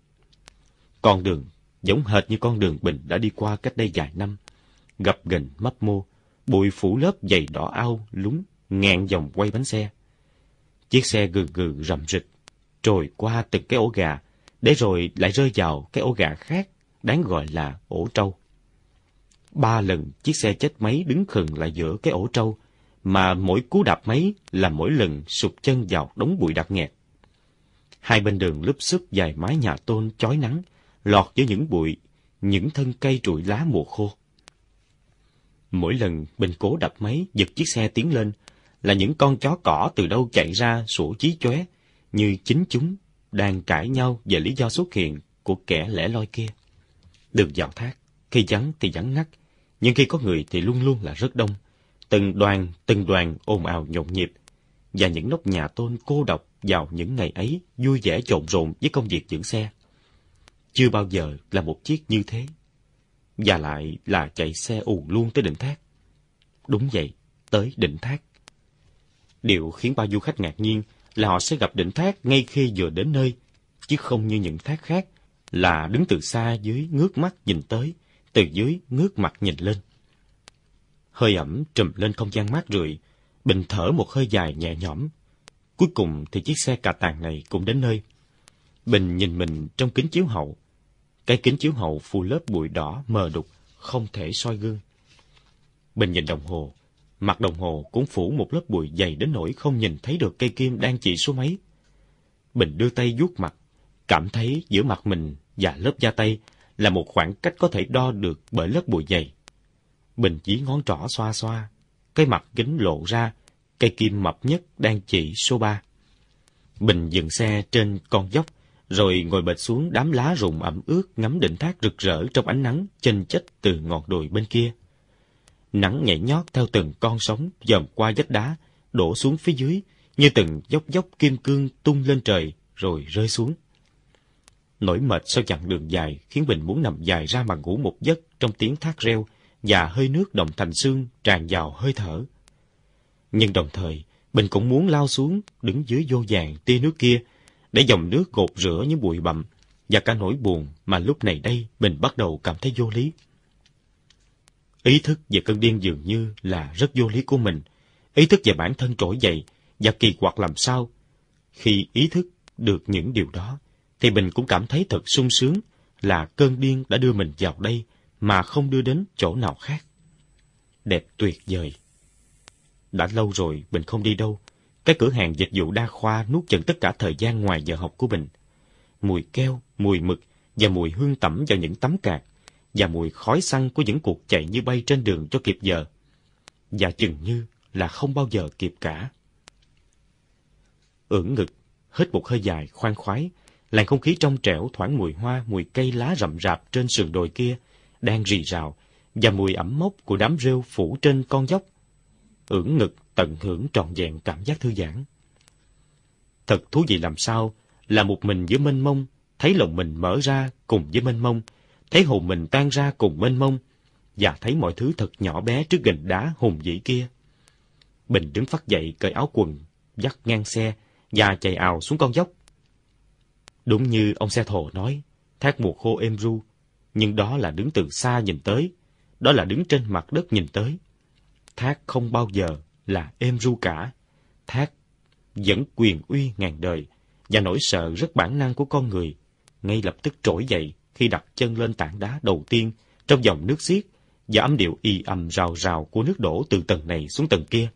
Con đường giống hệt như con đường Bình đã đi qua cách đây vài năm, gập ghềnh mấp mô, bụi phủ lớp dày đỏ ao lúng, ngàn vòng quay bánh xe. Chiếc xe gừ gừ rầm rịch, trồi qua từng cái ổ gà, để rồi lại rơi vào cái ổ gà khác, đáng gọi là ổ trâu. Ba lần chiếc xe chết máy đứng khựng lại giữa cái ổ trâu, mà mỗi cú đạp máy là mỗi lần sụt chân vào đống bụi đặc nghẹt. Hai bên đường lúp xúp vài mái nhà tôn chói nắng, lọt giữa những bụi, những thân cây trụi lá mùa khô. Mỗi lần Bình cố đập máy giật chiếc xe tiến lên, là những con chó cỏ từ đâu chạy ra sủa chí chóe, như chính chúng đang cãi nhau về lý do xuất hiện của kẻ lẻ loi kia. Đường vào thác, khi vắng thì vắng ngắt, nhưng khi có người thì luôn luôn là rất đông. Từng đoàn, từng đoàn ồn ào nhộn nhịp, và những nóc nhà tôn cô độc vào những ngày ấy vui vẻ trộn rộn với công việc giữ xe. Chưa bao giờ là một chiếc như thế, và lại là chạy xe ù luôn tới đỉnh thác. Đúng vậy, tới đỉnh thác. Điều khiến bao du khách ngạc nhiên là họ sẽ gặp đỉnh thác ngay khi vừa đến nơi, chứ không như những thác khác là đứng từ xa dưới ngước mắt nhìn tới, từ dưới ngước mặt nhìn lên. Hơi ẩm trùm lên không gian mát rượi, Bình thở một hơi dài nhẹ nhõm. Cuối cùng thì chiếc xe cà tàng này cũng đến nơi. Bình nhìn mình trong kính chiếu hậu. Cái kính chiếu hậu phủ lớp bụi đỏ mờ đục, không thể soi gương. Bình nhìn đồng hồ. Mặt đồng hồ cũng phủ một lớp bụi dày đến nỗi không nhìn thấy được cây kim đang chỉ số mấy. Bình đưa tay vuốt mặt, cảm thấy giữa mặt mình và lớp da tay là một khoảng cách có thể đo được bởi lớp bụi dày. Bình chỉ ngón trỏ xoa xoa, cái mặt kính lộ ra, cây kim mập nhất đang chỉ số ba. Bình dừng xe trên con dốc, rồi ngồi bệt xuống đám lá rụng ẩm ướt ngắm đỉnh thác rực rỡ trong ánh nắng chênh chếch từ ngọn đồi bên kia. Nắng nhảy nhót theo từng con sóng dòm qua vách đá, đổ xuống phía dưới, như từng dốc dốc kim cương tung lên trời rồi rơi xuống. Nỗi mệt sau chặng đường dài khiến Bình muốn nằm dài ra mà ngủ một giấc trong tiếng thác reo và hơi nước đồng thành xương tràn vào hơi thở. Nhưng đồng thời, Bình cũng muốn lao xuống, đứng dưới vô vàn tia nước kia, để dòng nước gột rửa những bụi bặm và cả nỗi buồn mà lúc này đây Bình bắt đầu cảm thấy vô lý. Ý thức về cơn điên dường như là rất vô lý của mình, ý thức về bản thân trỗi dậy và kỳ quặc làm sao. Khi ý thức được những điều đó, thì Bình cũng cảm thấy thật sung sướng là cơn điên đã đưa mình vào đây mà không đưa đến chỗ nào khác. Đẹp tuyệt vời. Đã lâu rồi Bình không đi đâu. Cái cửa hàng dịch vụ đa khoa nuốt chửng tất cả thời gian ngoài giờ học của Bình. Mùi keo, mùi mực và mùi hương tẩm vào những tấm cạt, và mùi khói xăng của những cuộc chạy như bay trên đường cho kịp giờ. Và chừng như là không bao giờ kịp cả. Ưỡn ngực, hít một hơi dài khoan khoái, làn không khí trong trẻo thoảng mùi hoa, mùi cây lá rậm rạp trên sườn đồi kia đang rì rào, và mùi ẩm mốc của đám rêu phủ trên con dốc. Ưỡn ngực tận hưởng trọn vẹn cảm giác thư giãn. Thật thú vị làm sao là một mình giữa mênh mông, thấy lòng mình mở ra cùng với mênh mông, thấy hồn mình tan ra cùng mênh mông, và thấy mọi thứ thật nhỏ bé trước gành đá hùng vĩ kia. Bình đứng phắt dậy cởi áo quần, dắt ngang xe và chạy ào xuống con dốc. Đúng như ông xe thồ nói, thác mùa khô êm ru, nhưng đó là đứng từ xa nhìn tới, đó là đứng trên mặt đất nhìn tới. Thác không bao giờ là êm ru cả. Thác vẫn quyền uy ngàn đời, và nỗi sợ rất bản năng của con người ngay lập tức trỗi dậy khi đặt chân lên tảng đá đầu tiên trong dòng nước xiết và âm điệu y ầm rào rào của nước đổ từ tầng này xuống tầng kia.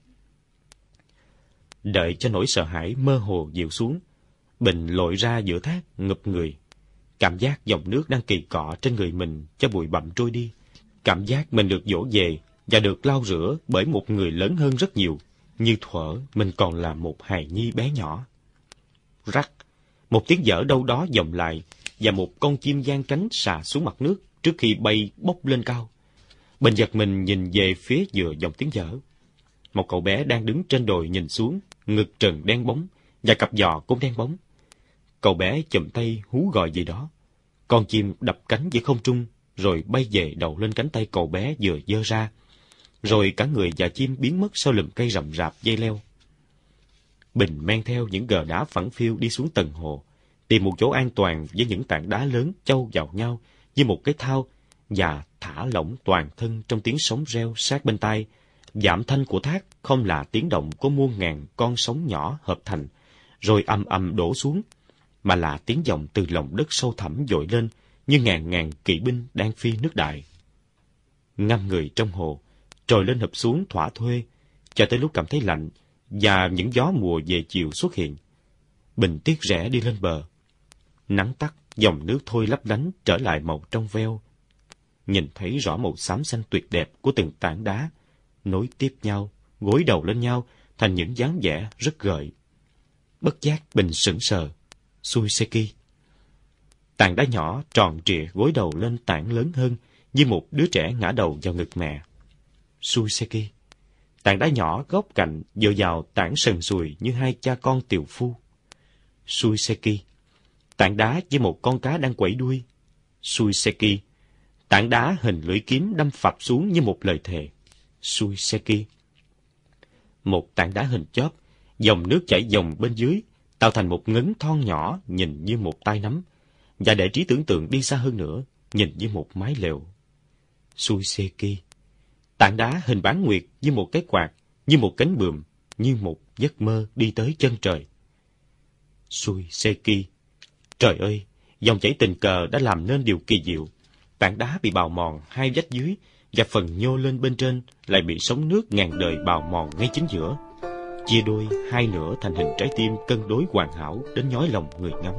Đợi cho nỗi sợ hãi mơ hồ dịu xuống, Bình lội ra giữa thác ngập người. Cảm giác dòng nước đang kỳ cọ trên người mình cho bụi bặm trôi đi. Cảm giác mình được dỗ về và được lau rửa bởi một người lớn hơn rất nhiều, như thuở mình còn là một hài nhi bé nhỏ. Rắc, một tiếng dở đâu đó vọng lại, và một con chim giang cánh xà xuống mặt nước trước khi bay bốc lên cao. Bình giật mình nhìn về phía vừa dòng tiếng dở. Một cậu bé đang đứng trên đồi nhìn xuống, ngực trần đen bóng, và cặp giò cũng đen bóng. Cậu bé chùm tay hú gọi gì đó. Con chim đập cánh giữa không trung, rồi bay về đậu lên cánh tay cậu bé vừa giơ ra. Rồi cả người và chim biến mất sau lùm cây rậm rạp dây leo. Bình men theo những gờ đá phẳng phiu đi xuống tầng hồ, tìm một chỗ an toàn với những tảng đá lớn châu vào nhau như một cái thao, và thả lỏng toàn thân trong tiếng sóng reo sát bên tai. Giảm thanh của thác không là tiếng động của muôn ngàn con sóng nhỏ hợp thành, rồi ầm ầm đổ xuống, mà là tiếng vọng từ lòng đất sâu thẳm dội lên như ngàn ngàn kỵ binh đang phi nước đại. Ngâm người trong hồ, trồi lên hợp xuống thỏa thuê, cho tới lúc cảm thấy lạnh, và những gió mùa về chiều xuất hiện. Bình tiếc rẽ đi lên bờ. Nắng tắt, dòng nước thôi lấp lánh trở lại màu trong veo. Nhìn thấy rõ màu xám xanh tuyệt đẹp của từng tảng đá, nối tiếp nhau, gối đầu lên nhau thành những dáng vẻ rất gợi. Bất giác Bình sững sờ. Suiseki. Tảng đá nhỏ tròn trịa gối đầu lên tảng lớn hơn, như một đứa trẻ ngã đầu vào ngực mẹ. Suiseki. Tảng đá nhỏ góc cạnh dựa vào tảng sần sùi như hai cha con tiều phu. Suiseki. Tảng đá với một con cá đang quẩy đuôi. Suiseki. Tảng đá hình lưỡi kiếm đâm phập xuống như một lời thề. Suiseki. Một tảng đá hình chóp, dòng nước chảy dòng bên dưới, tạo thành một ngấn thon nhỏ nhìn như một tay nắm, và để trí tưởng tượng đi xa hơn nữa, nhìn như một mái lều. Suiseki. Tảng đá hình bán nguyệt như một cái quạt, như một cánh buồm, như một giấc mơ đi tới chân trời. Suiseki. Trời ơi, dòng chảy tình cờ đã làm nên điều kỳ diệu. Tảng đá bị bào mòn hai vách dưới, và phần nhô lên bên trên lại bị sóng nước ngàn đời bào mòn ngay chính giữa, chia đôi hai nửa thành hình trái tim cân đối hoàn hảo đến nhói lòng người ngắm.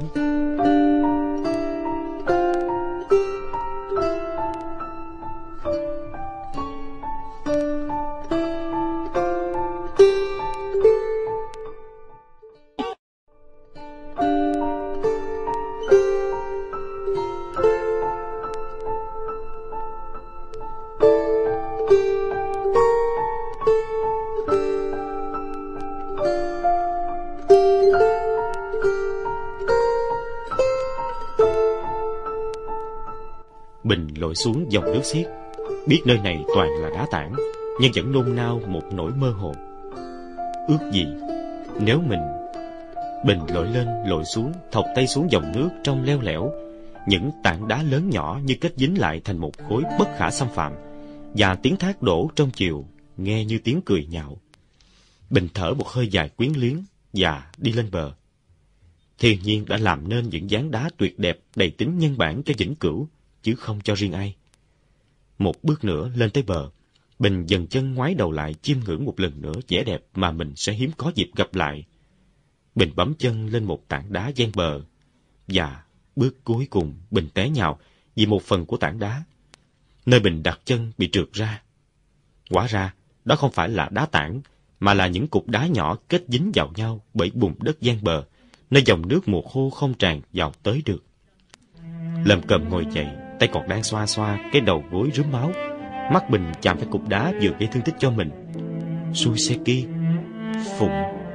Bình lội xuống dòng nước xiết, biết nơi này toàn là đá tảng, nhưng vẫn nôn nao một nỗi mơ hồ. Ước gì nếu mình... Bình lội lên lội xuống, thọc tay xuống dòng nước trong leo lẻo, những tảng đá lớn nhỏ như kết dính lại thành một khối bất khả xâm phạm, và tiếng thác đổ trong chiều nghe như tiếng cười nhạo. Bình thở một hơi dài quyến luyến và đi lên bờ. Thiên nhiên đã làm nên những dáng đá tuyệt đẹp đầy tính nhân bản cho vĩnh cửu, chứ không cho riêng ai. Một bước nữa lên tới bờ, Bình dần chân ngoái đầu lại chiêm ngưỡng một lần nữa vẻ đẹp mà mình sẽ hiếm có dịp gặp lại. Bình bấm chân lên một tảng đá ven bờ, và bước cuối cùng Bình té nhào vì một phần của tảng đá. Nơi Bình đặt chân bị trượt ra. Hóa ra, đó không phải là đá tảng, mà là những cục đá nhỏ kết dính vào nhau bởi bùn đất ven bờ, nơi dòng nước mùa khô không tràn vào tới được. Lầm cầm ngồi dậy, tay còn đang xoa xoa cái đầu gối rướm máu. Mắt Bình chạm phải cục đá vừa gây thương tích cho mình. Suiseki. Phụng.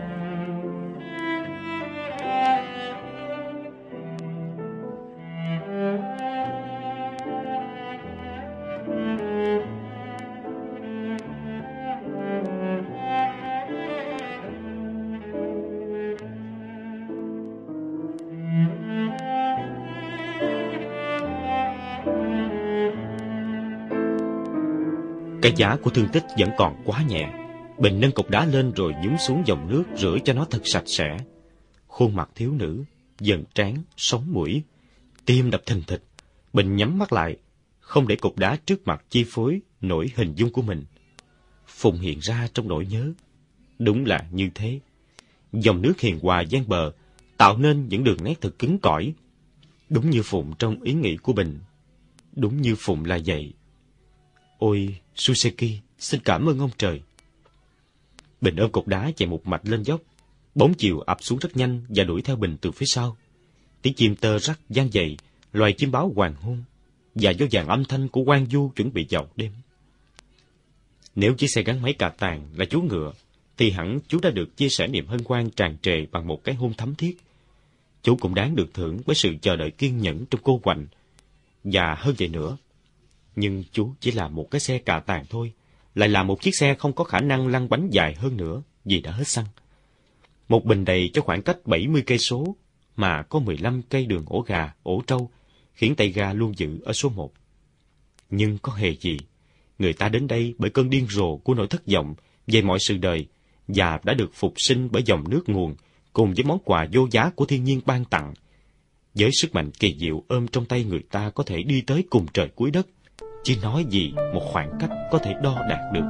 Cái giá của thương tích vẫn còn quá nhẹ. Bình nâng cục đá lên rồi nhúng xuống dòng nước rửa cho nó thật sạch sẽ. Khuôn mặt thiếu nữ, dần trán, sống mũi, tim đập thình thịch. Bình nhắm mắt lại, không để cục đá trước mặt chi phối nỗi hình dung của mình. Phụng hiện ra trong nỗi nhớ. Đúng là như thế. Dòng nước hiền hòa gian bờ tạo nên những đường nét thật cứng cỏi. Đúng như Phụng trong ý nghĩ của Bình. Đúng như Phụng là vậy. Ôi, Suseki, xin cảm ơn ông trời. Bình ôm cục đá chạy một mạch lên dốc. Bóng chiều ập xuống rất nhanh và đuổi theo Bình từ phía sau. Tiếng chim tơ rắc vang dậy, loài chim báo hoàng hôn, và vô vàn âm thanh của quan du chuẩn bị vào đêm. Nếu chiếc xe gắn máy cà tàng là chú ngựa, thì hẳn chú đã được chia sẻ niềm hân hoan tràn trề bằng một cái hôn thắm thiết. Chú cũng đáng được thưởng với sự chờ đợi kiên nhẫn trong cô quạnh. Và hơn vậy nữa. Nhưng chú chỉ là một cái xe cà tàng thôi, lại là một chiếc xe không có khả năng lăn bánh dài hơn nữa vì đã hết xăng. Một bình đầy cho khoảng cách bảy mươi cây số mà có mười lăm cây đường ổ gà, ổ trâu, khiến tay ga luôn giữ ở số một. Nhưng có hề gì, người ta đến đây bởi cơn điên rồ của nỗi thất vọng về mọi sự đời và đã được phục sinh bởi dòng nước nguồn cùng với món quà vô giá của thiên nhiên ban tặng. Với sức mạnh kỳ diệu ôm trong tay, người ta có thể đi tới cùng trời cuối đất, chứ nói gì một khoảng cách có thể đo đạt được.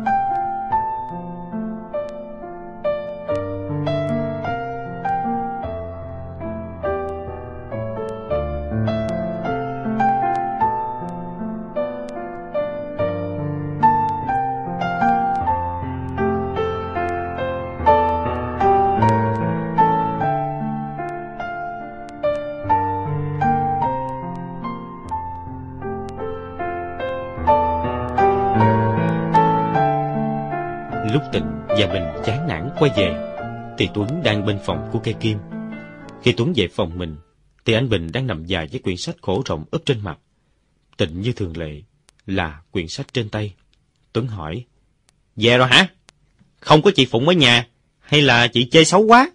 Lúc Tịnh và Bình chán nản quay về, thì Tuấn đang bên phòng của cây Kim. Khi Tuấn về phòng mình, thì anh Bình đang nằm dài với quyển sách khổ rộng úp trên mặt. Tịnh như thường lệ, là quyển sách trên tay. Tuấn hỏi, về rồi hả? Không có chị Phụng ở nhà, hay là chị chê xấu quá?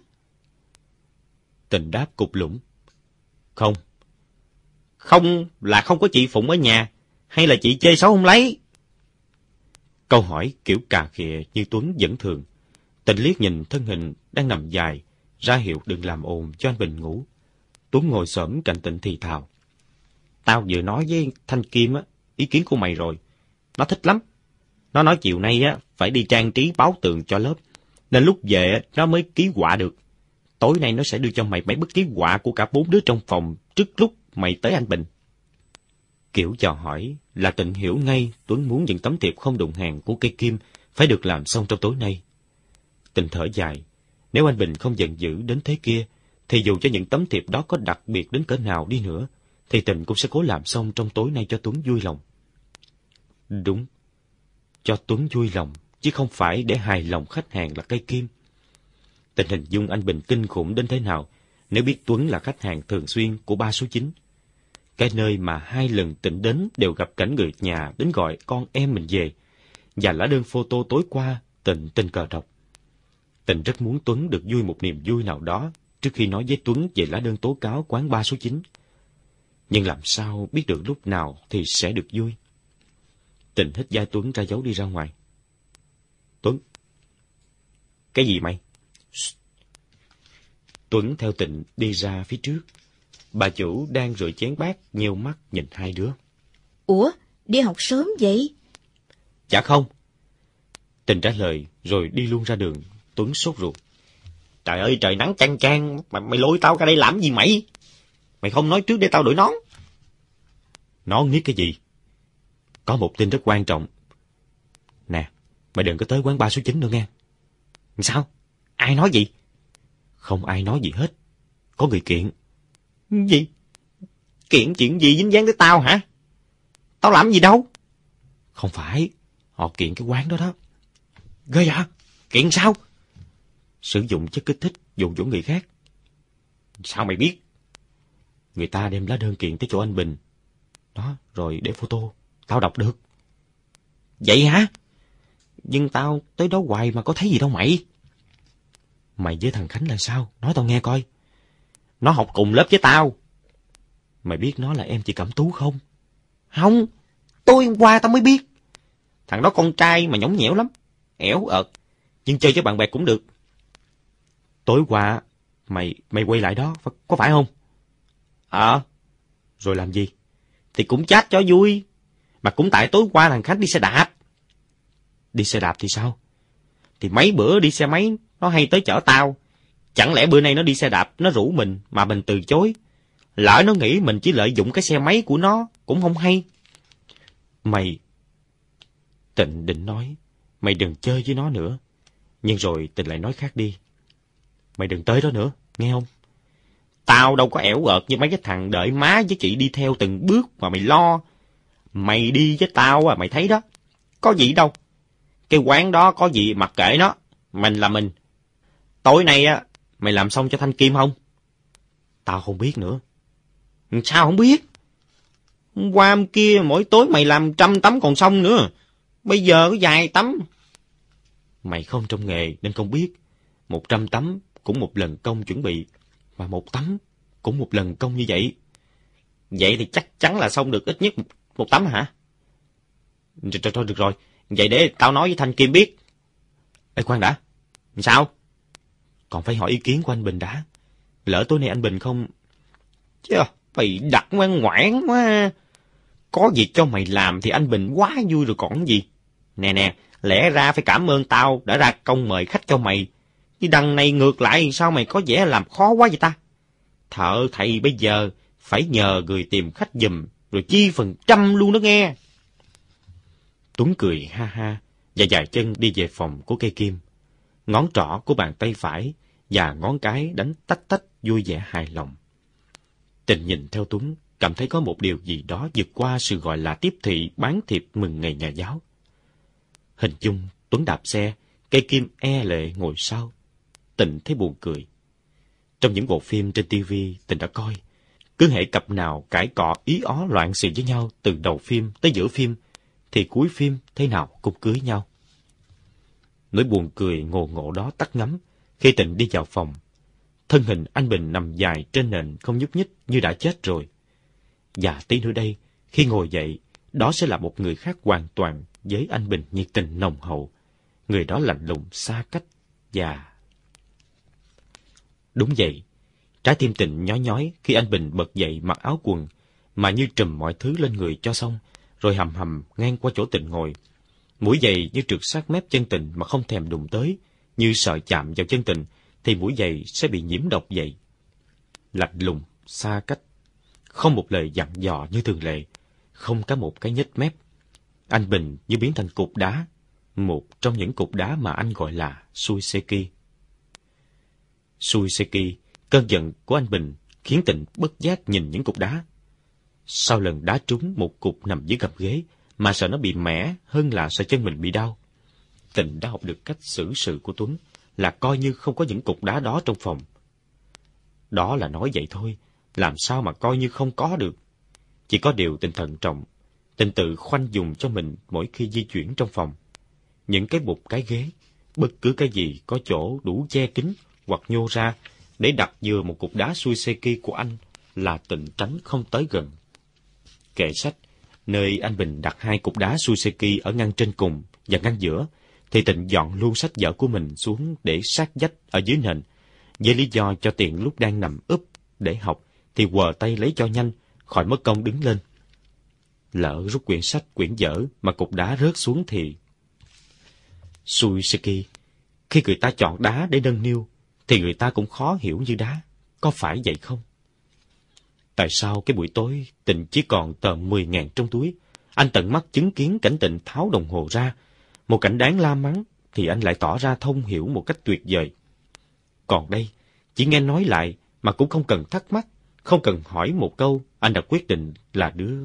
Tịnh đáp cục lũng, không. Không là không có chị Phụng ở nhà, hay là chị chê xấu không lấy? Câu hỏi kiểu cà khịa như Tuấn vẫn thường. Tịnh liếc nhìn thân hình đang nằm dài, ra hiệu đừng làm ồn cho anh Bình ngủ. Tuấn ngồi xổm cạnh Tịnh thì thào, tao vừa nói với Thanh Kim á, ý kiến của mày rồi. Nó thích lắm. Nó nói chiều nay á phải đi trang trí báo tường cho lớp, nên lúc về nó mới ký họa được. Tối nay nó sẽ đưa cho mày mấy bức ký họa của cả bốn đứa trong phòng trước lúc mày tới anh Bình. Kiểu dò hỏi là Tịnh hiểu ngay Tuấn muốn những tấm thiệp không đụng hàng của cây Kim phải được làm xong trong tối nay. Tịnh thở dài, nếu anh Bình không giận dữ đến thế kia, thì dù cho những tấm thiệp đó có đặc biệt đến cỡ nào đi nữa, thì Tịnh cũng sẽ cố làm xong trong tối nay cho Tuấn vui lòng. Đúng, cho Tuấn vui lòng, chứ không phải để hài lòng khách hàng là cây Kim. Tịnh hình dung anh Bình kinh khủng đến thế nào nếu biết Tuấn là khách hàng thường xuyên của ba số chín. Cái nơi mà hai lần Tịnh đến đều gặp cảnh người nhà đến gọi con em mình về, và lá đơn photo tối qua Tịnh tình cờ đọc. Tịnh rất muốn Tuấn được vui một niềm vui nào đó trước khi nói với Tuấn về lá đơn tố cáo quán ba số chín. Nhưng làm sao biết được lúc nào thì sẽ được vui? Tịnh hít vai Tuấn ra dấu đi ra ngoài. Tuấn. Cái gì mày? Tuấn theo Tịnh đi ra phía trước. Bà chủ đang rửa chén bát, nheo mắt nhìn hai đứa. Ủa, đi học sớm vậy? Dạ không. Tịnh trả lời rồi đi luôn ra đường. Tuấn sốt ruột. Trời ơi, trời nắng chang chang, mày, mày lôi tao ra đây làm gì mày? Mày không nói trước để tao đổi nón. Nón biết cái gì? Có một tin rất quan trọng. Nè, mày đừng có tới quán ba số chín nữa nghe. Sao? Ai nói gì? Không ai nói gì hết. Có người kiện. Gì? Kiện chuyện gì dính dáng tới tao hả? Tao làm gì đâu? Không phải, họ kiện cái quán đó đó. Ghê à? Kiện sao? Sử dụng chất kích thích dụ dỗ người khác. Sao mày biết? Người ta đem lá đơn kiện tới chỗ anh Bình. Đó, rồi để photo. Tao đọc được. Vậy hả? Nhưng tao tới đó hoài mà có thấy gì đâu mày. Mày với thằng Khánh là sao? Nói tao nghe coi. Nó học cùng lớp với tao. Mày biết nó là em chị Cẩm Tú không? Không, tôi hôm qua tao mới biết. Thằng đó con trai mà nhõng nhẽo lắm, ẻo ợt, nhưng chơi với bạn bè cũng được. Tối qua mày mày quay lại đó, có phải không? Ờ. À, rồi làm gì? Thì cũng chat cho vui. Mà cũng tại tối qua thằng Khánh đi xe đạp. Đi xe đạp thì sao? Thì mấy bữa đi xe máy nó hay tới chở tao. Chẳng lẽ bữa nay nó đi xe đạp nó rủ mình mà mình từ chối? Lỡ nó nghĩ mình chỉ lợi dụng cái xe máy của nó cũng không hay. Mày... Tịnh định nói, mày đừng chơi với nó nữa. Nhưng rồi Tịnh lại nói khác đi. Mày đừng tới đó nữa, nghe không? Tao đâu có ẻo ợt như mấy cái thằng đợi má với chị đi theo từng bước mà mày lo. Mày đi với tao à, mày thấy đó. Có gì đâu. Cái quán đó có gì mặc kệ nó. Mình là mình. Tối nay á, mày làm xong cho Thanh Kim không? Tao không biết nữa. Sao không biết? Hôm qua hôm kia mỗi tối mày làm trăm tấm còn xong nữa. Bây giờ có vài tấm. Mày không trong nghề nên không biết. Một trăm tấm cũng một lần công chuẩn bị. Mà một tấm cũng một lần công như vậy. Vậy thì chắc chắn là xong được ít nhất một, một tấm hả? Thôi, thôi được rồi. Vậy để tao nói với Thanh Kim biết. Ê khoan đã. Sao? Còn phải hỏi ý kiến của anh Bình đã. Lỡ tối nay anh Bình không... Chứ mày đặt ngoan ngoãn quá. Có việc cho mày làm thì anh Bình quá vui rồi còn gì. Nè nè, lẽ ra phải cảm ơn tao đã ra công mời khách cho mày. Nhưng đằng này ngược lại sao mày có vẻ làm khó quá vậy ta? Thợ thầy bây giờ phải nhờ người tìm khách giùm rồi chi phần trăm luôn đó nghe. Tuấn cười ha ha và dài chân đi về phòng của cây kim. Ngón trỏ của bàn tay phải và ngón cái đánh tách tách vui vẻ hài lòng. Tịnh nhìn theo Tuấn, cảm thấy có một điều gì đó vượt qua sự gọi là tiếp thị bán thiệp mừng ngày nhà giáo. Hình dung Tuấn đạp xe, cây kim e lệ ngồi sau. Tịnh thấy buồn cười. Trong những bộ phim trên ti vi Tịnh đã coi, cứ hễ cặp nào cãi cọ ý ó loạn xì với nhau từ đầu phim tới giữa phim, thì cuối phim thế nào cũng cưới nhau. Nỗi buồn cười ngộ ngộ đó tắt ngấm khi Tịnh đi vào phòng. Thân hình anh Bình nằm dài trên nền không nhúc nhích như đã chết rồi. Và tí nữa đây, khi ngồi dậy, đó sẽ là một người khác hoàn toàn với anh Bình nhiệt tình nồng hậu. Người đó lạnh lùng, xa cách và... Đúng vậy, trái tim Tịnh nhói nhói khi anh Bình bật dậy mặc áo quần, mà như trùm mọi thứ lên người cho xong, rồi hầm hầm ngang qua chỗ Tịnh ngồi. Mũi giày như trượt sát mép chân Tịnh mà không thèm đụng tới, như sợ chạm vào chân Tịnh thì mũi giày sẽ bị nhiễm độc vậy. Lạnh lùng, xa cách, không một lời dặn dò như thường lệ, không cả một cái nhếch mép. Anh Bình như biến thành cục đá, một trong những cục đá mà anh gọi là Suiseki. Suiseki, cơn giận của anh Bình khiến Tịnh bất giác nhìn những cục đá. Sau lần đá trúng một cục nằm dưới gầm ghế, mà sợ nó bị mẻ hơn là sợ chân mình bị đau. Tịnh đã học được cách xử sự của Tuấn, là coi như không có những cục đá đó trong phòng. Đó là nói vậy thôi, làm sao mà coi như không có được. Chỉ có điều Tịnh thận trọng, Tịnh tự khoanh dùng cho mình mỗi khi di chuyển trong phòng. Những cái bục cái ghế, bất cứ cái gì có chỗ đủ che kín hoặc nhô ra để đặt vừa một cục đá Suiseki của anh là Tịnh tránh không tới gần. Kệ sách, nơi anh Bình đặt hai cục đá Suiseki ở ngăn trên cùng và ngăn giữa, thì Tịnh dọn luôn sách vở của mình xuống để sát vách ở dưới nền, với lý do cho tiện lúc đang nằm úp để học thì quờ tay lấy cho nhanh, khỏi mất công đứng lên. Lỡ rút quyển sách quyển vở mà cục đá rớt xuống thì... Suiseki, khi người ta chọn đá để nâng niu, thì người ta cũng khó hiểu như đá, có phải vậy không? Tại sao cái buổi tối Tịnh chỉ còn tờ mười ngàn trong túi, anh tận mắt chứng kiến cảnh Tịnh tháo đồng hồ ra, một cảnh đáng la mắng, thì anh lại tỏ ra thông hiểu một cách tuyệt vời. Còn đây, chỉ nghe nói lại mà cũng không cần thắc mắc, không cần hỏi một câu, anh đã quyết định là đứa...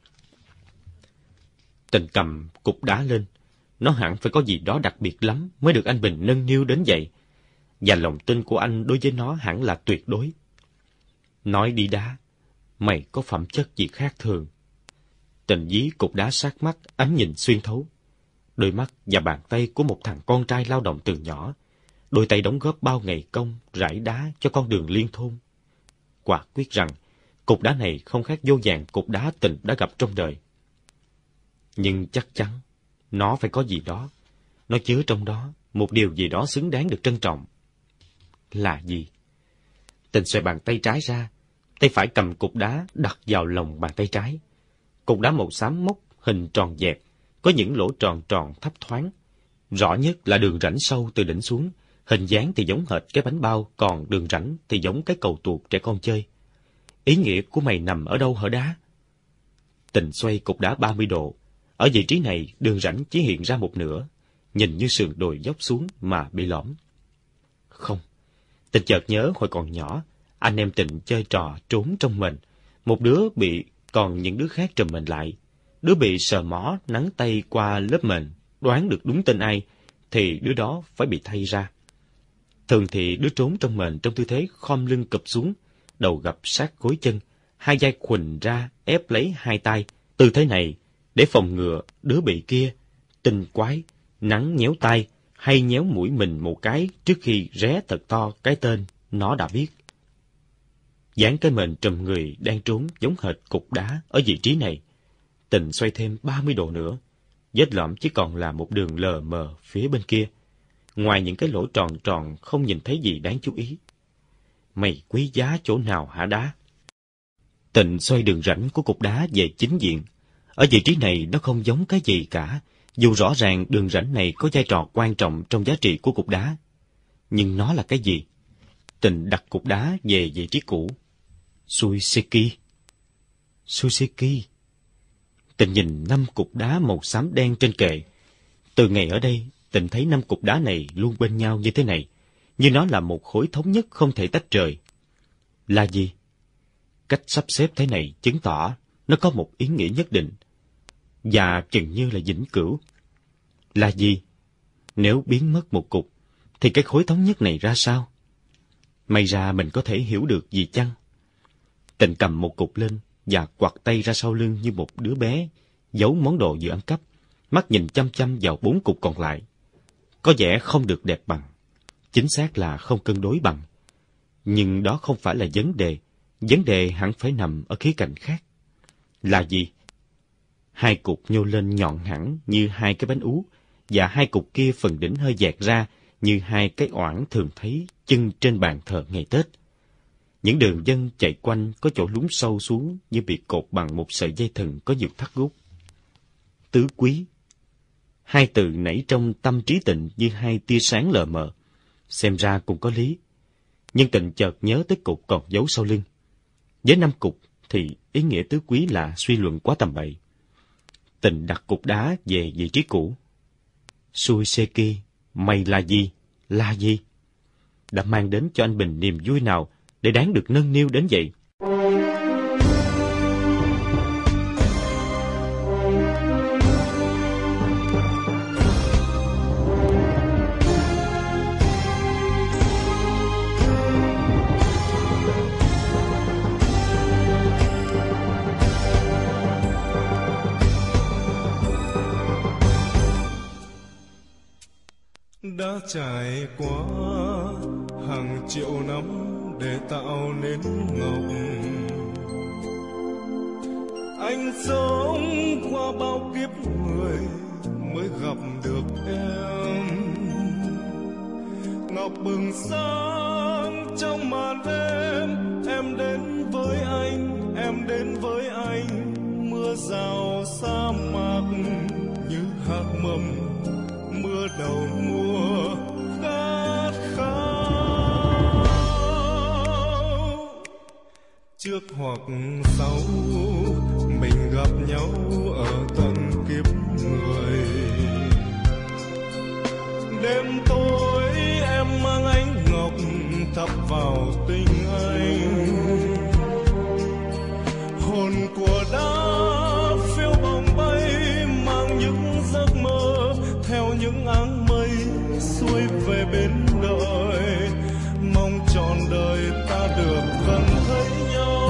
Tịnh cầm cục đá lên, nó hẳn phải có gì đó đặc biệt lắm mới được anh Bình nâng niu đến vậy, và lòng tin của anh đối với nó hẳn là tuyệt đối. Nói đi đá, mày có phẩm chất gì khác thường. Tịnh dí cục đá sát mắt, ánh nhìn xuyên thấu. Đôi mắt và bàn tay của một thằng con trai lao động từ nhỏ, đôi tay đóng góp bao ngày công rải đá cho con đường liên thôn. Quả quyết rằng cục đá này không khác vô vàn cục đá Tịnh đã gặp trong đời. Nhưng chắc chắn nó phải có gì đó, nó chứa trong đó một điều gì đó xứng đáng được trân trọng. Là gì? Tịnh xoay bàn tay trái ra, tay phải cầm cục đá đặt vào lòng bàn tay trái. Cục đá màu xám mốc hình tròn dẹt, có những lỗ tròn tròn thấp thoáng. Rõ nhất là đường rãnh sâu từ đỉnh xuống, hình dáng thì giống hệt cái bánh bao, còn đường rãnh thì giống cái cầu tuột trẻ con chơi. Ý nghĩa của mày nằm ở đâu hở đá? Tình xoay cục đá ba mươi độ. Ở vị trí này, đường rãnh chỉ hiện ra một nửa, nhìn như sườn đồi dốc xuống mà bị lõm. Không, Tình chợt nhớ hồi còn nhỏ, anh em Tình chơi trò trốn trong mền. Một đứa bị, còn những đứa khác trùm mình lại. Đứa bị sờ mó nắn tay qua lớp mền, đoán được đúng tên ai, thì đứa đó phải bị thay ra. Thường thì đứa trốn trong mền trong tư thế khom lưng cụp xuống, đầu gập sát gối chân, hai vai khuỳnh ra ép lấy hai tay. Tư thế này để phòng ngừa đứa bị kia tinh quái nắn nhéo tay hay nhéo mũi mình một cái trước khi ré thật to cái tên nó đã biết. Dán cái mền trùm người đang trốn giống hệt cục đá ở vị trí này. Tình xoay thêm ba mươi độ nữa, vết lõm chỉ còn là một đường lờ mờ phía bên kia. Ngoài những cái lỗ tròn tròn không nhìn thấy gì đáng chú ý. Mày quý giá chỗ nào hả đá? Tình xoay đường rãnh của cục đá về chính diện. Ở vị trí này nó không giống cái gì cả, dù rõ ràng đường rãnh này có vai trò quan trọng trong giá trị của cục đá. Nhưng nó là cái gì? Tình đặt cục đá về vị trí cũ. Suiseki. Suiseki. Tình nhìn năm cục đá màu xám đen trên kệ. Từ ngày ở đây, Tình thấy năm cục đá này luôn bên nhau như thế này, như nó là một khối thống nhất không thể tách rời. Là gì? Cách sắp xếp thế này chứng tỏ nó có một ý nghĩa nhất định, và chừng như là vĩnh cửu. Là gì? Nếu biến mất một cục, thì cái khối thống nhất này ra sao? May ra mình có thể hiểu được gì chăng? Tình cầm một cục lên và quặt tay ra sau lưng như một đứa bé giấu món đồ vừa ăn cắp, mắt nhìn chăm chăm vào bốn cục còn lại. Có vẻ không được đẹp bằng, chính xác là không cân đối bằng. Nhưng đó không phải là vấn đề, vấn đề hẳn phải nằm ở khía cạnh khác. Là gì? Hai cục nhô lên nhọn hẳn như hai cái bánh ú, và hai cục kia phần đỉnh hơi dẹt ra như hai cái oảng thường thấy chân trên bàn thờ ngày Tết. Những đường vân chạy quanh có chỗ lún sâu xuống như bị cột bằng một sợi dây thừng có nhiều thắt gút. Tứ quý. Hai từ nảy trong tâm trí Tình như hai tia sáng lờ mờ, xem ra cũng có lý. Nhưng Tình chợt nhớ tới cục còn giấu sau lưng. Với năm cục thì ý nghĩa tứ quý là suy luận quá tầm bậy. Tình đặt cục đá về vị trí cũ. Suiseki, mày là gì? Là gì? Đã mang đến cho anh Bình niềm vui nào để đáng được nâng niu đến vậy? Đã trải qua hàng triệu năm để tạo nên ngọc. Anh sống qua bao kiếp người mới gặp được em. Ngọc bừng sáng trong màn đêm, em đến với anh, em đến với anh. Mưa rào sa mạc như hạt mầm, mưa đầu mùa khát khao. Trước hoặc sau mình gặp nhau ở tận kiếp người. Đêm tối em mang ánh ngọc thắp vào tình anh. Hồn của đá phiêu bồng bay mang những giấc mơ theo những áng mây xuôi về bên đời. Mong trọn đời ta được gần thấy nhau.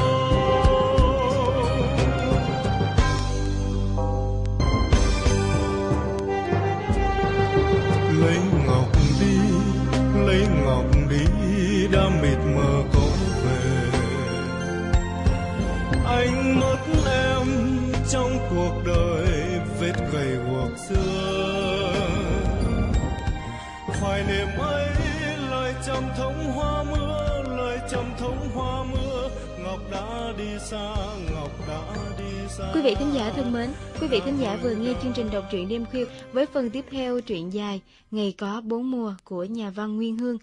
Lấy ngọc đi, lấy ngọc đi, đã mịt mờ có về. Anh mất em trong cuộc đời vết gầy guộc xưa. Hoài niệm ấy lời trầm thống hoa mưa, lời trầm thống hoa mưa. Ngọc đã đi xa, ngọc đã đi xa. Quý vị thính giả thân mến, quý vị thính giả vừa nghe chương trình đọc truyện đêm khuya với phần tiếp theo truyện dài Ngày có bốn mùa của nhà văn Nguyên Hương.